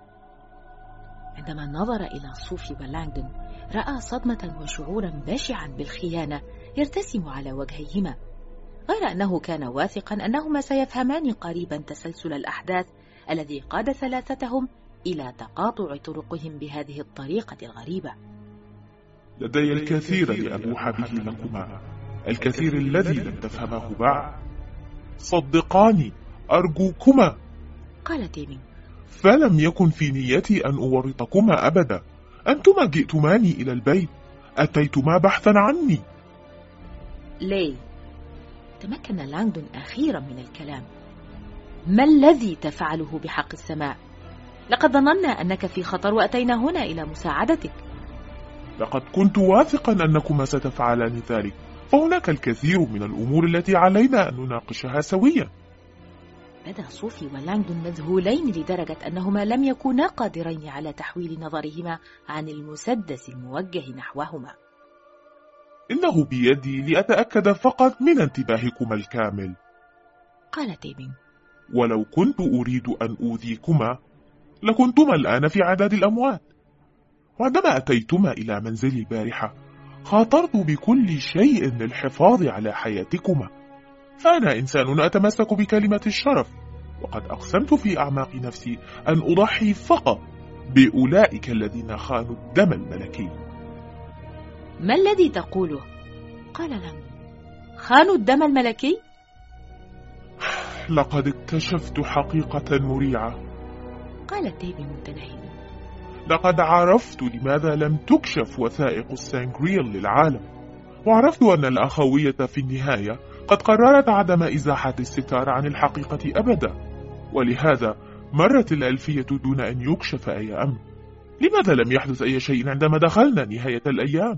Speaker 1: عندما نظر إلى صوفي ولانغدون رأى صدمة وشعورا بشعا بالخيانة يرتسم على وجهيهما، غير أنه كان واثقا أنهما سيفهمان قريبا تسلسل الأحداث الذي قاد ثلاثتهم إلى تقاطع طرقهم بهذه الطريقة الغريبة.
Speaker 3: لدي الكثير لأبوح به لكما، الكثير الذي لم تفهمه بعد. صدقاني أرجوكما،
Speaker 1: قال تيبينغ،
Speaker 3: فلم يكن في نيتي أن أورطكما أبدا. أنتما جئتماني إلى البيت، أتيتما بحثا عني.
Speaker 1: لي تمكن لانغدون أخيرا من الكلام. ما الذي تفعله بحق السماء؟ لقد ظننا أنك في خطر وأتينا هنا إلى مساعدتك.
Speaker 3: لقد كنت واثقا أنكما ستفعلان ذلك، فهناك الكثير من الأمور التي علينا أن نناقشها سويا.
Speaker 1: بدا صوفي ولانغدون مذهولين لدرجة أنهما لم يكونا قادرين على تحويل نظرهما عن المسدس الموجه نحوهما.
Speaker 3: إنه بيدي لأتأكد فقط من انتباهكما الكامل،
Speaker 1: قال تيبينغ،
Speaker 3: ولو كنت أريد أن أوذيكما لكنتما الآن في عداد الأموات. وعندما أتيتما إلى منزلي البارحة خاطرت بكل شيء للحفاظ على حياتكما، فأنا إنسان أتمسك بكلمة الشرف، وقد أقسمت في أعماق نفسي أن أضحي فقط بأولئك الذين خانوا الدم الملكي.
Speaker 1: ما الذي تقوله؟ قال لانغدون. خانوا الدم الملكي؟
Speaker 3: لقد اكتشفت حقيقة مريعة،
Speaker 1: قال تيبين متنهدا.
Speaker 3: لقد عرفت لماذا لم تكشف وثائق السانغريل للعالم، وعرفت أن الأخوية في النهاية قد قررت عدم إزاحة الستار عن الحقيقة أبدا، ولهذا مرت الألفية دون أن يكشف أي أمر. لماذا لم يحدث أي شيء عندما دخلنا نهاية الأيام؟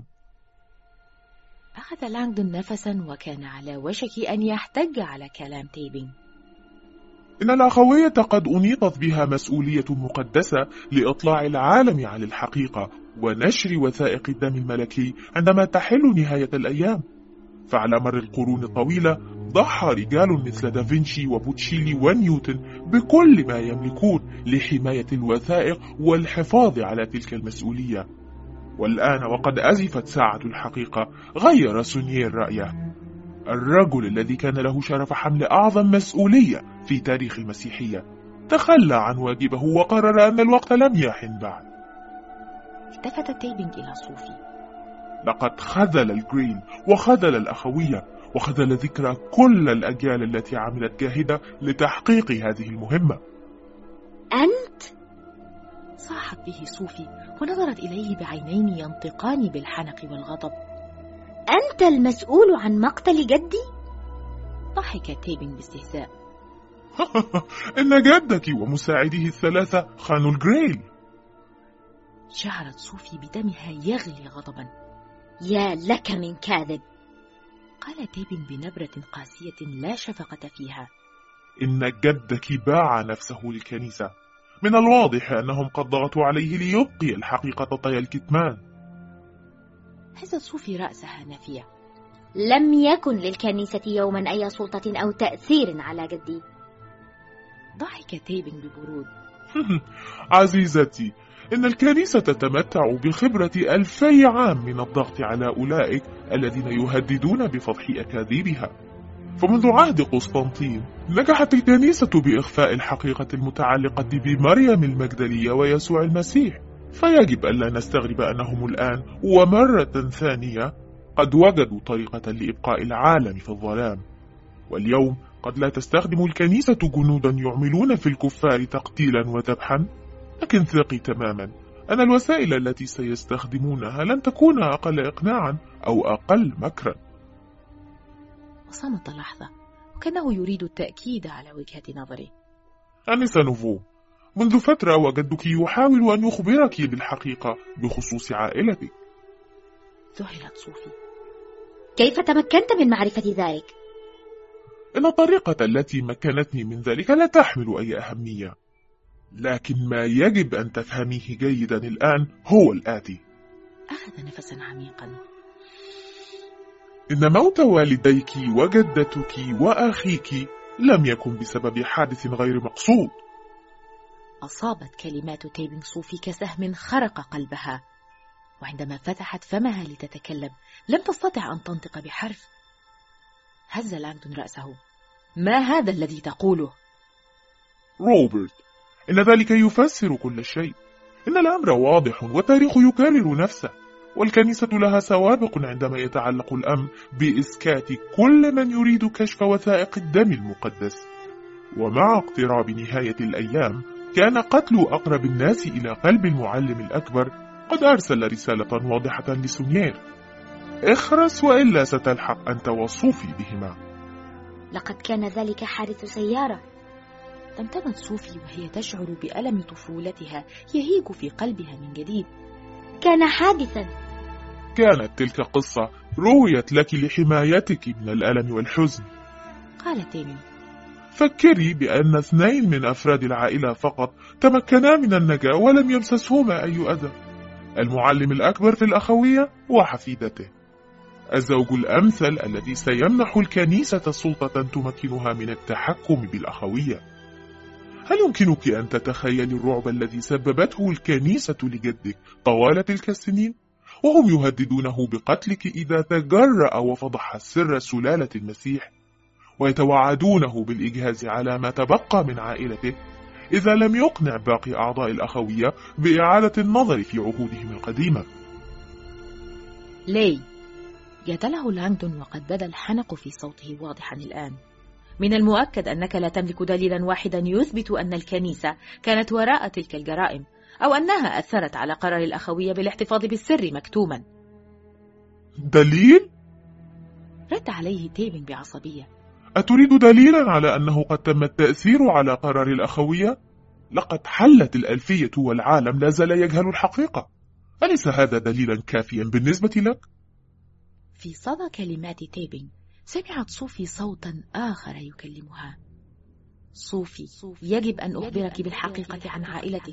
Speaker 1: أخذ لانغدون نفسا وكان على وشك أن يحتج على كلام تيبين.
Speaker 3: إن الأخوية قد أنيطت بها مسؤولية مقدسة لإطلاع العالم على الحقيقة ونشر وثائق الدم الملكي عندما تحل نهاية الأيام. فعلى مر القرون الطويلة ضحى رجال مثل دافنشي وبوتشيلي ونيوتن بكل ما يملكون لحماية الوثائق والحفاظ على تلك المسؤولية. والآن وقد أزفت ساعة الحقيقة غير سونيير رأيه. الرجل الذي كان له شرف حمل أعظم مسؤولية في تاريخ المسيحية تخلى عن واجبه وقرر أن الوقت لم يحن بعد.
Speaker 1: التفت تيبين إلى صوفي.
Speaker 3: لقد خذل الجرين وخذل الأخوية وخذل ذكرى كل الأجيال التي عملت جاهدة لتحقيق هذه المهمة.
Speaker 2: أنت؟
Speaker 1: صاحت به صوفي ونظرت إليه بعينين ينطقان بالحنق والغضب.
Speaker 2: أنت المسؤول عن مقتل جدي؟
Speaker 1: ضحك تيبين باستهزاء.
Speaker 3: إن جدك ومساعديه الثلاثة خانوا الجريل.
Speaker 1: شعرت صوفي بدمها يغلي غضبا.
Speaker 2: يا لك من كاذب،
Speaker 1: قال تيبين بنبرة قاسية لا شفقة فيها.
Speaker 3: إن جدك باع نفسه للكنيسة. من الواضح أنهم قد ضغطوا عليه ليبقي الحقيقة طي الكتمان.
Speaker 1: هزت صوفي رأسها نافية.
Speaker 2: لم يكن للكنيسة يوما أي سلطة أو تأثير على جدي.
Speaker 1: ضحك تيبين ببرود.
Speaker 3: عزيزتي، إن الكنيسة تتمتع بخبرة ألفي عام من الضغط على أولئك الذين يهددون بفضح أكاذيبها. فمنذ عهد قسطنطين نجحت الكنيسة بإخفاء الحقيقة المتعلقة بمريم المجدلية ويسوع المسيح، فيجب ألا نستغرب أنهم الآن ومرة ثانية قد وجدوا طريقة لإبقاء العالم في الظلام. واليوم قد لا تستخدم الكنيسة جنودا يعملون في الكفار تقتيلا وذبحا، لكن ثقي تماما أن الوسائل التي سيستخدمونها لن تكون أقل إقناعا أو أقل مكرا.
Speaker 1: وصمت لحظة وكأنه يريد التأكيد على وجهة نظره.
Speaker 3: أنسة نوفو، منذ فترة وجدك يحاول أن يخبرك بالحقيقة بخصوص عائلتك.
Speaker 1: ذهلت صوفي.
Speaker 2: كيف تمكنت من معرفة ذلك؟
Speaker 3: إن الطريقة التي مكنتني من ذلك لا تحمل أي أهمية، لكن ما يجب أن تفهميه جيدا الآن هو الآتي.
Speaker 1: أخذ نفسا عميقا.
Speaker 3: إن موت والديك وجدتك وأخيك لم يكن بسبب حادث غير مقصود.
Speaker 1: أصابت كلمات تيبين صوفي كسهم خرق قلبها، وعندما فتحت فمها لتتكلم لم تستطع أن تنطق بحرف. هز لانغدون رأسه. ما هذا الذي تقوله؟
Speaker 3: روبرت، إن ذلك يفسر كل شيء. إن الأمر واضح والتاريخ يكرر نفسه، والكنيسة لها سوابق عندما يتعلق الأمر بإسكات كل من يريد كشف وثائق الدم المقدس. ومع اقتراب نهاية الأيام كان قتل أقرب الناس إلى قلب المعلم الأكبر قد أرسل رسالة واضحة لسونيير: اخرس وإلا ستلحق أنت وصوفي بهما.
Speaker 2: لقد كان ذلك حادث سيارة.
Speaker 1: تمتمت صوفي وهي تشعر بألم طفولتها يهيج في قلبها من جديد.
Speaker 2: كان حادثا.
Speaker 3: كانت تلك قصة رويت لك لحمايتك من الألم والحزن.
Speaker 1: قال تيبين.
Speaker 3: فكري بأن اثنين من أفراد العائلة فقط تمكنا من النجاة ولم يمسسهما أي أذى: المعلم الأكبر في الأخوية وحفيدته، الزوج الأمثل الذي سيمنح الكنيسة سلطة تمكنها من التحكم بالأخوية. هل يمكنك أن تتخيل الرعب الذي سببته الكنيسة لجدك طوال تلك السنين، وهم يهددونه بقتلك إذا تجرأ وفضح سر سلالة المسيح؟ ويتوعدونه بالإجهاز على ما تبقى من عائلته إذا لم يقنع باقي أعضاء الأخوية بإعادة النظر في عهودهم القديمة.
Speaker 1: لي، جادله لانغدون وقد بدا الحنق في صوته واضحا الآن. من المؤكد أنك لا تملك دليلا واحدا يثبت أن الكنيسة كانت وراء تلك الجرائم، أو أنها أثرت على قرار الأخوية بالاحتفاظ بالسر مكتوما.
Speaker 3: دليل؟
Speaker 1: رد عليه تيبن بعصبية.
Speaker 3: أتريد دليلا على أنه قد تم التأثير على قرار الأخوية؟ لقد حلت الألفية والعالم لا زال يجهل الحقيقة. أليس هذا دليلا كافيا بالنسبة لك؟
Speaker 1: في صدى كلمات تيبن سمعت صوفي صوتا آخر يكلمها. صوفي، يجب أن أخبرك بالحقيقة عن عائلتي.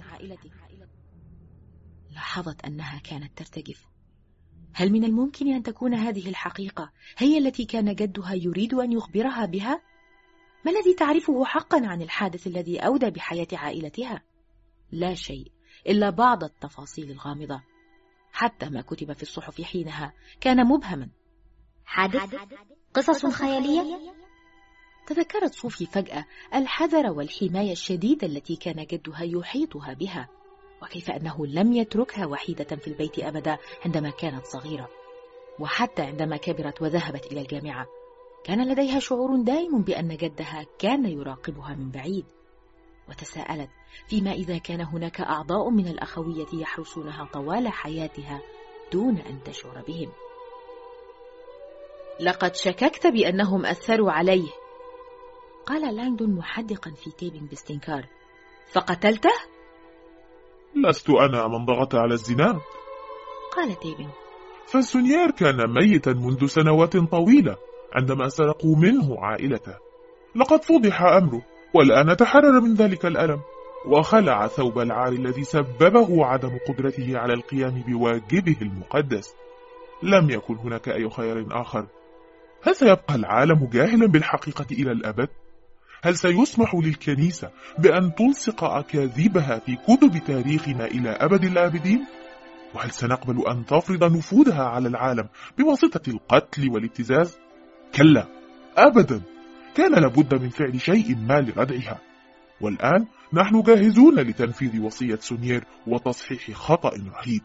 Speaker 1: لاحظت أنها كانت ترتجف. هل من الممكن أن تكون هذه الحقيقة هي التي كان جدها يريد أن يخبرها بها؟ ما الذي تعرفه حقا عن الحادث الذي أودى بحياة عائلتها؟ لا شيء إلا بعض التفاصيل الغامضة. حتى ما كتب في الصحف حينها كان مبهما.
Speaker 2: حادث؟ قصص خيالية؟
Speaker 1: تذكرت صوفي فجأة الحذر والحماية الشديدة التي كان جدها يحيطها بها، وكيف أنه لم يتركها وحيدة في البيت أبدا عندما كانت صغيرة. وحتى عندما كبرت وذهبت إلى الجامعة كان لديها شعور دائم بأن جدها كان يراقبها من بعيد، وتساءلت فيما إذا كان هناك أعضاء من الأخوية يحرسونها طوال حياتها دون أن تشعر بهم. لقد شككت بأنهم أثروا عليه، قال لانغدون محدقا في تيبن باستنكار. فقتلته؟
Speaker 3: لست أنا من ضغط على الزنا،
Speaker 1: قال تيبن.
Speaker 3: فسونيير كان ميتا منذ سنوات طويلة عندما سرقوا منه عائلته. لقد فضح أمره، والآن تحرر من ذلك الألم وخلع ثوب العار الذي سببه عدم قدرته على القيام بواجبه المقدس. لم يكن هناك أي خيار آخر. هل سيبقى العالم جاهلا بالحقيقة إلى الأبد؟ هل سيسمح للكنيسة بأن تلصق أكاذيبها في كتب تاريخنا إلى أبد الآبدين؟ وهل سنقبل أن تفرض نفوذها على العالم بواسطة القتل والابتزاز؟ كلا، أبدا. كان لابد من فعل شيء ما لردعها، والآن نحن جاهزون لتنفيذ وصية سونيير وتصحيح خطأ رهيب.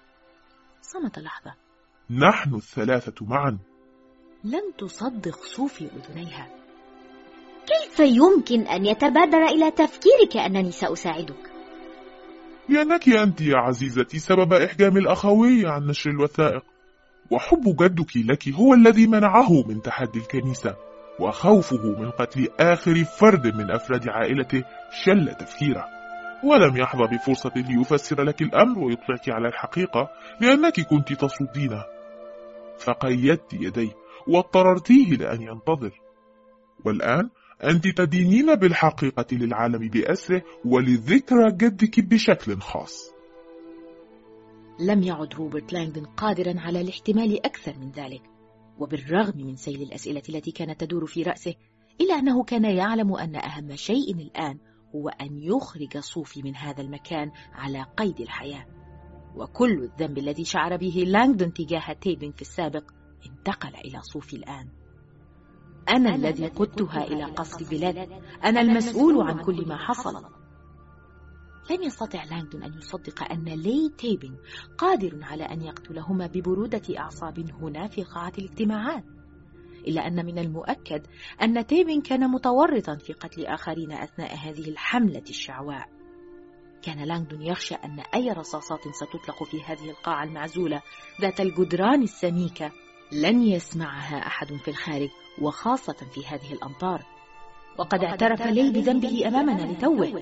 Speaker 1: صمت لحظة.
Speaker 3: نحن الثلاثة معا.
Speaker 1: لم تصدق صوفي أذنيها.
Speaker 2: كيف يمكن أن يتبادر إلى تفكيرك أنني سأساعدك؟
Speaker 3: لأنك أنت يا عزيزتي سبب إحجام الأخوية عن نشر الوثائق، وحب جدك لك هو الذي منعه من تحدي الكنيسة، وخوفه من قتل آخر فرد من أفراد عائلته شل تفكيره، ولم يحظى بفرصة ليفسر لك الأمر ويطلعك على الحقيقة لأنك كنت تصدينه. فقيدت يديه واضطررتيه لأن ينتظر، والآن أنت تدينين بالحقيقة للعالم بأسره ولذكرى جدك بشكل خاص.
Speaker 1: لم يعد روبرت لانغدون قادرا على الاحتمال أكثر من ذلك، وبالرغم من سيل الأسئلة التي كانت تدور في رأسه إلا أنه كان يعلم أن أهم شيء الآن هو أن يخرج صوفي من هذا المكان على قيد الحياة. وكل الذنب الذي شعر به لانغدون تجاه تيبن في السابق انتقل إلى صوفي الآن. أنا الذي قدتها إلى قصر بلاد، أنا المسؤول عن كل ما حصل. لم يستطع لانغدون أن يصدق أن لي تيبن قادر على أن يقتلهما ببرودة أعصاب هنا في قاعة الاجتماعات، إلا أن من المؤكد أن تيبن كان متورطا في قتل آخرين أثناء هذه الحملة الشعواء. كان لانغدون يخشى أن أي رصاصات ستطلق في هذه القاعة المعزولة ذات الجدران السميكة لن يسمعها أحد في الخارج، وخاصة في هذه الأمطار. وقد اعترف لي بذنبه أمامنا لتوه.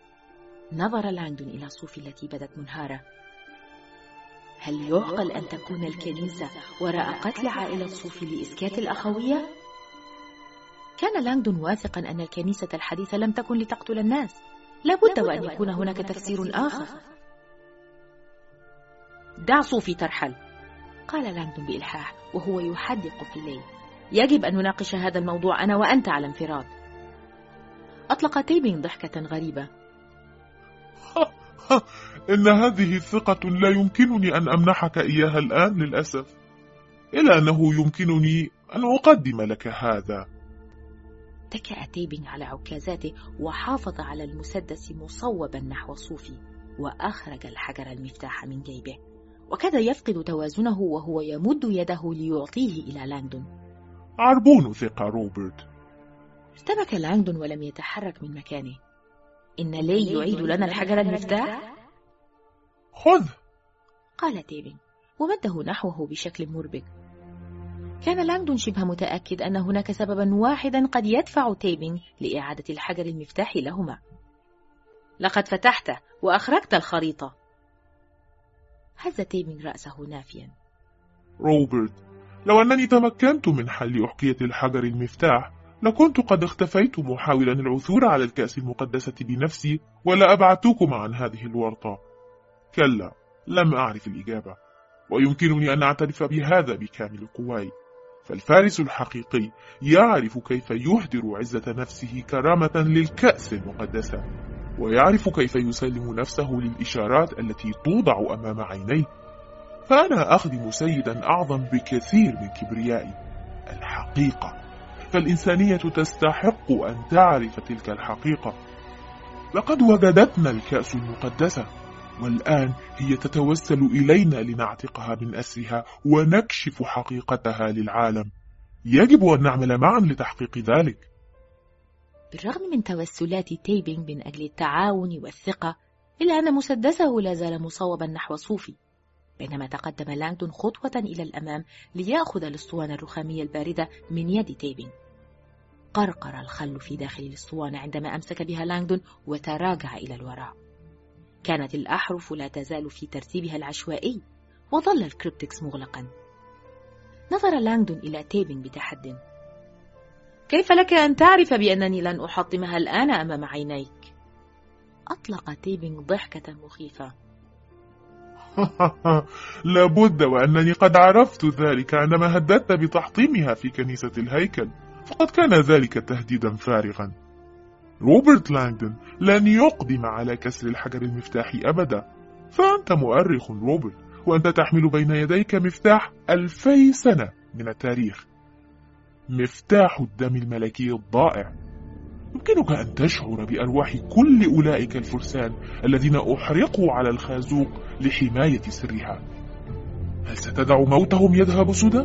Speaker 1: نظر لانغدون إلى صوفي التي بدت منهارة. هل يعقل أن تكون الكنيسة وراء قتل عائلة صوفي لإسكات الأخوية؟ كان لانغدون واثقا أن الكنيسة الحديثة لم تكن لتقتل الناس، لابد وأن يكون هناك تفسير آخر. دع صوفي ترحل، قال لانغدون بإلحاح وهو يحدق في لي. يجب أن نناقش هذا الموضوع أنا وأنت على انفراد. أطلق تيبن ضحكة غريبة.
Speaker 3: إن هذه ثقة لا يمكنني أن أمنحك إياها الآن للأسف، إلا أنه يمكنني أن أقدم لك هذا.
Speaker 1: اتكأ تيبينغ على عكازاته وحافظ على المسدس مصوبا نحو صوفي، وأخرج الحجر المفتاح من جيبه، وكاد يفقد توازنه وهو يمد يده ليعطيه إلى لانغدون.
Speaker 3: عربون ثقة روبرت.
Speaker 1: ارتبك لانغدون ولم يتحرك من مكانه. إن لي يعيد لنا الحجر المفتاح؟
Speaker 3: خذ،
Speaker 1: قال تيبينغ ومده نحوه بشكل مربك. كان لانغدون شبه متأكد أن هناك سببا واحدا قد يدفع تيبينغ لإعادة الحجر المفتاح لهما. لقد فتحته وأخرجت الخريطة. هز تيبينغ رأسه نافيا.
Speaker 3: روبرت، لو أنني تمكنت من حل أحكية الحجر المفتاح لكنت قد اختفيت محاولا العثور على الكأس المقدسة بنفسي، ولا أبعدتكم عن هذه الورطة. كلا، لم أعرف الإجابة، ويمكنني أن أعترف بهذا بكامل قواي. فالفارس الحقيقي يعرف كيف يهدر عزة نفسه كرامة للكأس المقدسة، ويعرف كيف يسلم نفسه للإشارات التي توضع أمام عينيه. فأنا أخدم سيدا أعظم بكثير من كبريائي، الحقيقة. فالإنسانية تستحق أن تعرف تلك الحقيقة. لقد وجدتنا الكأس المقدسة، والآن هي تتوسل إلينا لنعتقها من أسرها ونكشف حقيقتها للعالم. يجب أن نعمل معا لتحقيق ذلك.
Speaker 1: بالرغم من توسلات تيبينغ من أجل التعاون والثقة، إلا أن مسدسه لا زال مصوبا نحو صوفي، بينما تقدم لانغدون خطوة إلى الأمام ليأخذ الأسطوانة الرخامية الباردة من يد تيبينغ. قرقر الخل في داخل الأسطوانة عندما أمسك بها لانغدون وتراجع إلى الوراء. كانت الأحرف لا تزال في ترتيبها العشوائي، وظل الكريبتكس مغلقا. نظر لانغدون إلى تيبينغ بتحد. كيف لك أن تعرف بأنني لن أحطمها الآن أمام عينيك؟ أطلق تيبينغ ضحكة مخيفة.
Speaker 3: لابد وأنني قد عرفت ذلك عندما هددت بتحطيمها في كنيسة الهيكل، فقد كان ذلك تهديدا فارغا. روبرت لانغدون لن يقدم على كسر الحجر المفتاح أبدا. فأنت مؤرخ روبرت، وأنت تحمل بين يديك مفتاح ألفي سنة من التاريخ، مفتاح الدم الملكي الضائع. يمكنك أن تشعر بأرواح كل أولئك الفرسان الذين أحرقوا على الخازوق لحماية سرها. هل ستدع موتهم يذهب سدى؟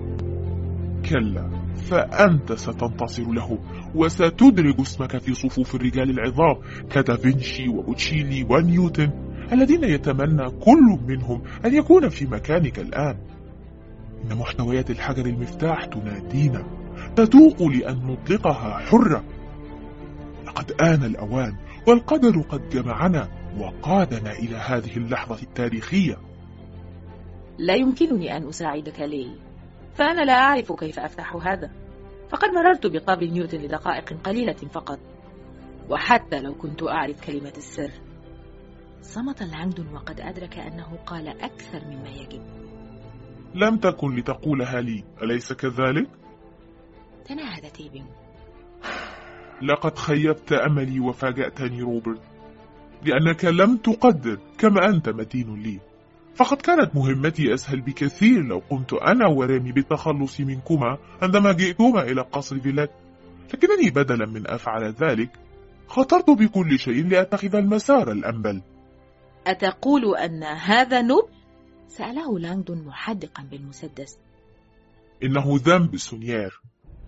Speaker 3: كلا، فأنت ستنتصر له، وستدرج اسمك في صفوف الرجال العظام كدافنشي وبوتشيلي ونيوتن، الذين يتمنى كل منهم أن يكون في مكانك الآن. إن محتويات الحجر المفتاح تنادينا، تتوق لأن نطلقها حرة. لقد آن الأوان، والقدر قد جمعنا وقادنا إلى هذه اللحظة التاريخية.
Speaker 1: لا يمكنني أن أساعدك لي، فأنا لا أعرف كيف أفتح هذا، فقد مررت بقابل نيوتن لدقائق قليلة فقط، وحتى لو كنت أعرف كلمة السر. صمت لانغدون وقد أدرك أنه قال أكثر مما يجب.
Speaker 3: لم تكن لتقولها لي، أليس كذلك؟
Speaker 1: تنهد تيبينغ.
Speaker 3: لقد خيبت أملي وفاجأتني روبرت، لأنك لم تقدر كما أنت مدين لي. فقد كانت مهمتي أسهل بكثير لو قمت أنا ورامي بالتخلص منكما عندما جئتما إلى قصر فيلات، لكنني بدلا من أفعل ذلك خطرت بكل شيء لأتخذ المسار الأنبل.
Speaker 1: أتقول أن هذا نبل؟ سأله لانغدون محدقا بالمسدس.
Speaker 3: إنه ذنب سونيير،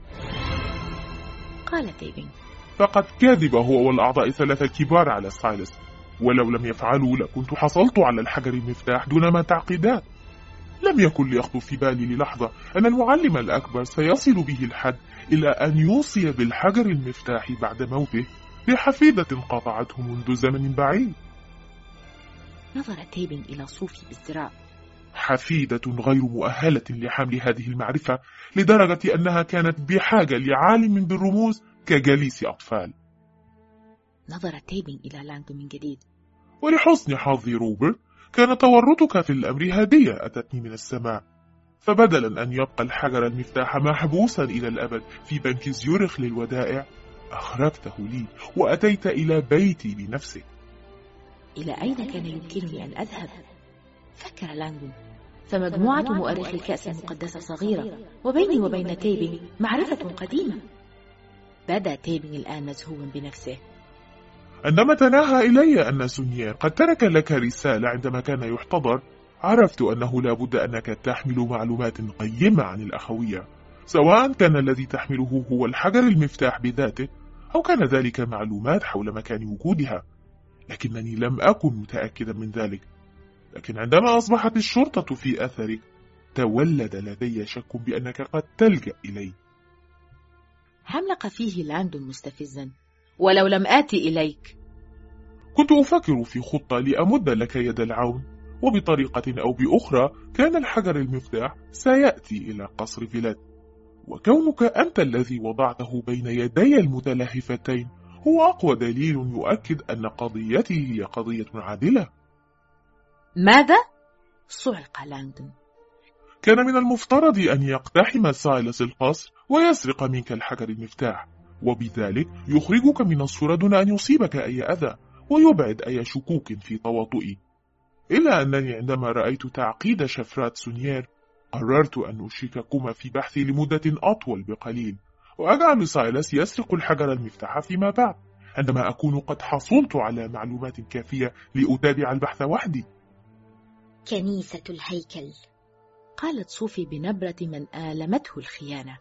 Speaker 1: قال تيبينغ.
Speaker 3: فقد كذب هو والأعضاء الثلاثة الكبار على سايلس، ولو لم يفعلوا لكنت حصلت على الحجر المفتاح دون ما تعقيدات. لم يكن ليخطر في بالي للحظة أن المعلم الأكبر سيصل به الحد إلى أن يوصي بالحجر المفتاح بعد موته لحفيدة قاطعته منذ زمن بعيد.
Speaker 1: نظر تيبينغ إلى صوفي بالزراء.
Speaker 3: حفيدة غير مؤهلة لحمل هذه المعرفة، لدرجة أنها كانت بحاجة لعالم بالرموز كجليس أطفال.
Speaker 1: نظر تيبينغ إلى لانغدون من جديد.
Speaker 3: ولحسن حظي روبرت، كان تورطك في الأمر هدية أتتني من السماء، فبدلا أن يبقى الحجر المفتاح محبوسا إلى الأبد في بنك زيورخ للودائع، أخرجته لي وأتيت إلى بيتي بنفسك.
Speaker 1: إلى أين كان يمكنني أن أذهب؟ فكر لانغدون، فمجموعة مؤرخ الكأس المقدسة صغيرة، وبيني وبين تيبينغ معرفة قديمة. بدا تيبينغ الآن مذهولا بنفسه.
Speaker 3: عندما تناهى إلي أن سونيير قد ترك لك رسالة عندما كان يحتضر، عرفت أنه لا بد أنك تحمل معلومات قيمة عن الأخوية، سواء كان الذي تحمله هو الحجر المفتاح بذاته أو كان ذلك معلومات حول مكان وجودها، لكنني لم أكن متأكدا من ذلك. لكن عندما أصبحت الشرطة في أثرك، تولد لدي شك بأنك قد تلجأ إلي.
Speaker 1: حملق فيه لاندون مستفزا: ولو لم آتي إليك؟
Speaker 3: كنت أفكر في خطة لأمد لك يد العون، وبطريقة أو بأخرى كان الحجر المفتاح سيأتي إلى قصر فيلات، وكونك أنت الذي وضعته بين يدي المتلهفتين هو أقوى دليل يؤكد أن قضيتي هي قضية عادلة.
Speaker 1: ماذا؟ صعق لاندون.
Speaker 3: كان من المفترض أن يقتحم سايلس القصر ويسرق منك الحجر المفتاح، وبذلك يخرجك من الصورة دون أن يصيبك أي أذى ويبعد أي شكوك في تواطئي. إلا أنني عندما رأيت تعقيد شفرات سونيير قررت أن أشرككما في بحثي لمدة أطول بقليل، وأجعل سايلس يسرق الحجر المفتاح فيما بعد عندما أكون قد حصلت على معلومات كافية لأتابع البحث وحدي.
Speaker 2: كنيسة الهيكل،
Speaker 1: قالت صوفي بنبرة من آلمته الخيانة.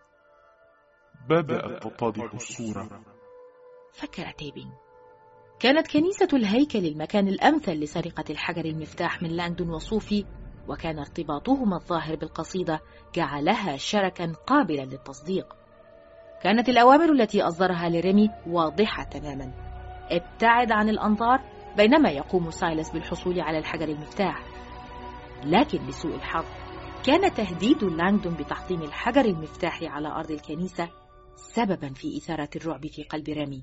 Speaker 3: بدأت تتضح الصورة،
Speaker 1: فكر تيبينغ. كانت كنيسة الهيكل المكان الأمثل لسرقة الحجر المفتاح من لاندون وصوفي، وكان ارتباطهما الظاهر بالقصيدة جعلها شركا قابلا للتصديق. كانت الأوامر التي أصدرها لريمي واضحة تماما: ابتعد عن الأنظار بينما يقوم سايلس بالحصول على الحجر المفتاح. لكن لسوء الحظ كان تهديد لاندون بتحطيم الحجر المفتاح على أرض الكنيسة سببا في إثارة الرعب في قلب ريمي.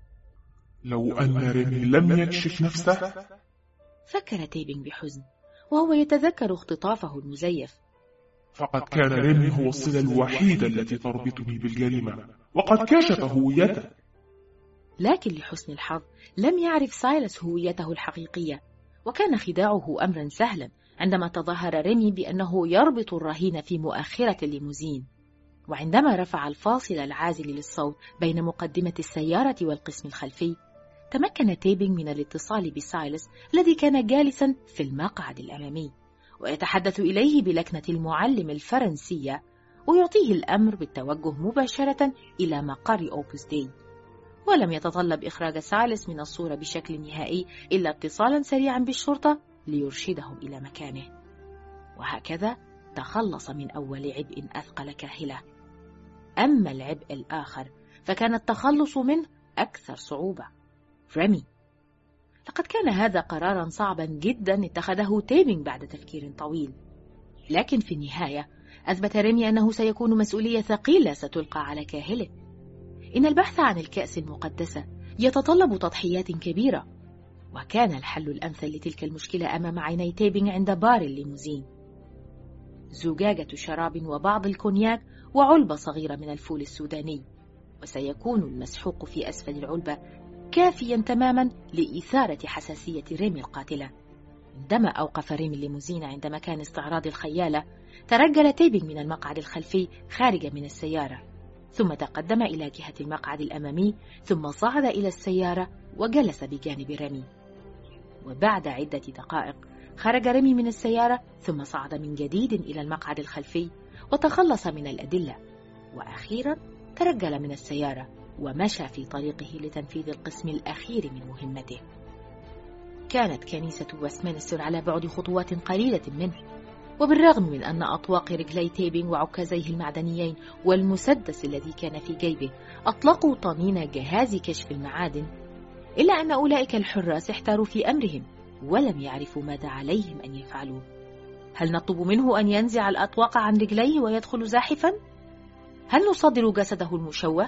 Speaker 3: لو أن ريمي لم يكشف نفسه،
Speaker 1: فكر تيبينغ بحزن وهو يتذكر اختطافه المزيف.
Speaker 3: فقد كان ريمي هو الصلة الوحيدة التي تربطني بالجريمة، وقد كشف هويته.
Speaker 1: لكن لحسن الحظ لم يعرف سايلس هويته الحقيقية، وكان خداعه أمرا سهلا عندما تظاهر ريمي بأنه يربط الرهين في مؤخرة الليموزين. وعندما رفع الفاصل العازل للصوت بين مقدمة السيارة والقسم الخلفي، تمكن تيبينغ من الاتصال بسايلس الذي كان جالسا في المقعد الأمامي ويتحدث إليه بلكنة المعلم الفرنسية، ويعطيه الأمر بالتوجه مباشرة إلى مقر أوبوس دي. ولم يتطلب إخراج سايلس من الصورة بشكل نهائي إلا اتصالا سريعا بالشرطة ليرشدهم إلى مكانه. وهكذا تخلص من أول عبء أثقل كاهلة. أما العبء الآخر فكان التخلص منه أكثر صعوبة: ريمي. لقد كان هذا قرارا صعبا جدا اتخذه تيبينغ بعد تفكير طويل، لكن في النهاية أثبت ريمي أنه سيكون مسؤولية ثقيلة ستلقى على كاهله. إن البحث عن الكأس المقدسة يتطلب تضحيات كبيرة، وكان الحل الأمثل لتلك المشكلة أمام عيني تيبينغ عند بار الليموزين: زجاجة شراب وبعض الكونياك وعلبة صغيرة من الفول السوداني، وسيكون المسحوق في أسفل العلبة كافيا تماما لإثارة حساسية ريمي القاتلة. عندما أوقف ريمي الليموزين عند مكان استعراض الخيالة، ترجل تيبينغ من المقعد الخلفي خارجا من السيارة، ثم تقدم إلى جهة المقعد الأمامي، ثم صعد إلى السيارة وجلس بجانب ريمي. وبعد عدة دقائق خرج ريمي من السيارة، ثم صعد من جديد إلى المقعد الخلفي وتخلص من الأدلة، وأخيرا ترجل من السيارة ومشى في طريقه لتنفيذ القسم الأخير من مهمته. كانت كنيسة ويستمنستر على بعد خطوات قليلة منه، وبالرغم من أن أطواق رجلي تيبينغ وعكازيه المعدنيين والمسدس الذي كان في جيبه أطلقوا طنين جهاز كشف المعادن، إلا أن أولئك الحراس احتاروا في أمرهم ولم يعرفوا ماذا عليهم أن يفعلوا. هل نطلب منه أن ينزع الأطواق عن رجليه ويدخل زاحفا؟ هل نصدر جسده المشوه؟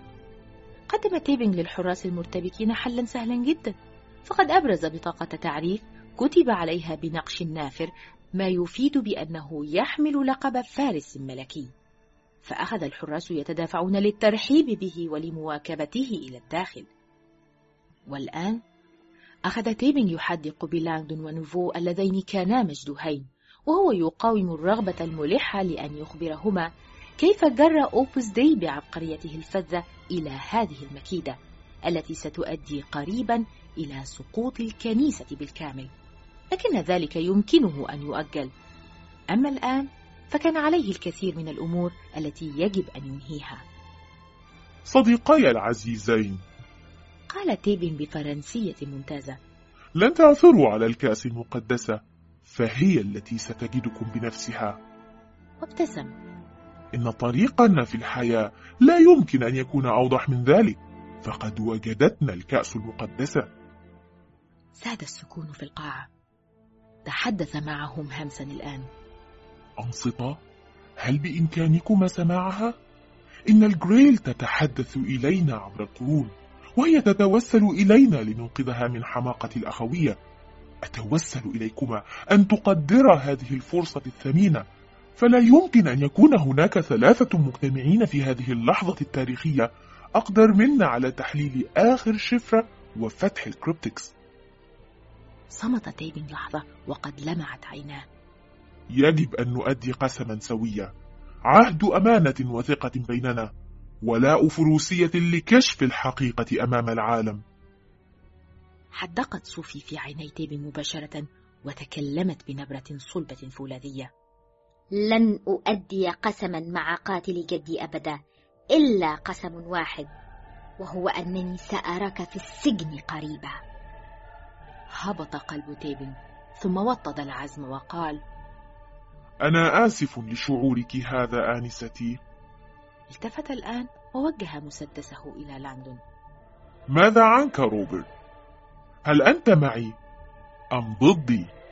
Speaker 1: قدم تيبينغ للحراس المرتبكين حلا سهلا جدا، فقد أبرز بطاقة تعريف كتب عليها بنقش نافر ما يفيد بأنه يحمل لقب فارس ملكي. فأخذ الحراس يتدافعون للترحيب به ولمواكبته إلى الداخل. والآن أخذ تيبينغ يحدق بلاندون ونوفو اللذين كانا مجدوهين، وهو يقاوم الرغبة الملحة لأن يخبرهما كيف جر أوبوس داي بعبقريته الفذة إلى هذه المكيدة التي ستؤدي قريبا إلى سقوط الكنيسة بالكامل، لكن ذلك يمكنه أن يؤجل. أما الآن فكان عليه الكثير من الأمور التي يجب أن ينهيها.
Speaker 3: صديقي العزيزين،
Speaker 1: قال تيبن بفرنسية ممتازة،
Speaker 3: لن تعثروا على الكأس المقدسة، فهي التي ستجدكم بنفسها.
Speaker 1: وابتسم.
Speaker 3: إن طريقنا في الحياة لا يمكن أن يكون أوضح من ذلك، فقد وجدتنا الكأس المقدسة.
Speaker 1: ساد السكون في القاعة. تحدث معهم همسا الآن.
Speaker 3: أنصتا، هل بإمكانكما سماعها؟ إن الجريل تتحدث إلينا عبر القرون، وهي تتوسل إلينا لننقذها من حماقة الأخوية. أتوسل إليكما أن تقدرا هذه الفرصة الثمينة، فلا يمكن أن يكون هناك ثلاثة مجتمعين في هذه اللحظة التاريخية أقدر منا على تحليل آخر شفرة وفتح الكريبتكس.
Speaker 1: صمت تيبن لحظة وقد لمعت عيناه.
Speaker 3: يجب أن نؤدي قسما سويا، عهد أمانة وثقة بيننا، ولاء فروسية لكشف الحقيقة أمام العالم.
Speaker 1: حدقت صوفي في عيني تيبن مباشرة وتكلمت بنبرة صلبة فولاذية.
Speaker 2: لن أؤدي قسما مع قاتل جدي أبدا، إلا قسم واحد، وهو أنني سأراك في السجن قريبا.
Speaker 1: هبط قلب تيبن ثم وطد العزم وقال:
Speaker 3: أنا آسف لشعورك هذا آنستي.
Speaker 1: التفت الآن ووجه مسدسه إلى لاندون.
Speaker 3: ماذا عنك روبرت؟ هل أنت معي أم ضدي؟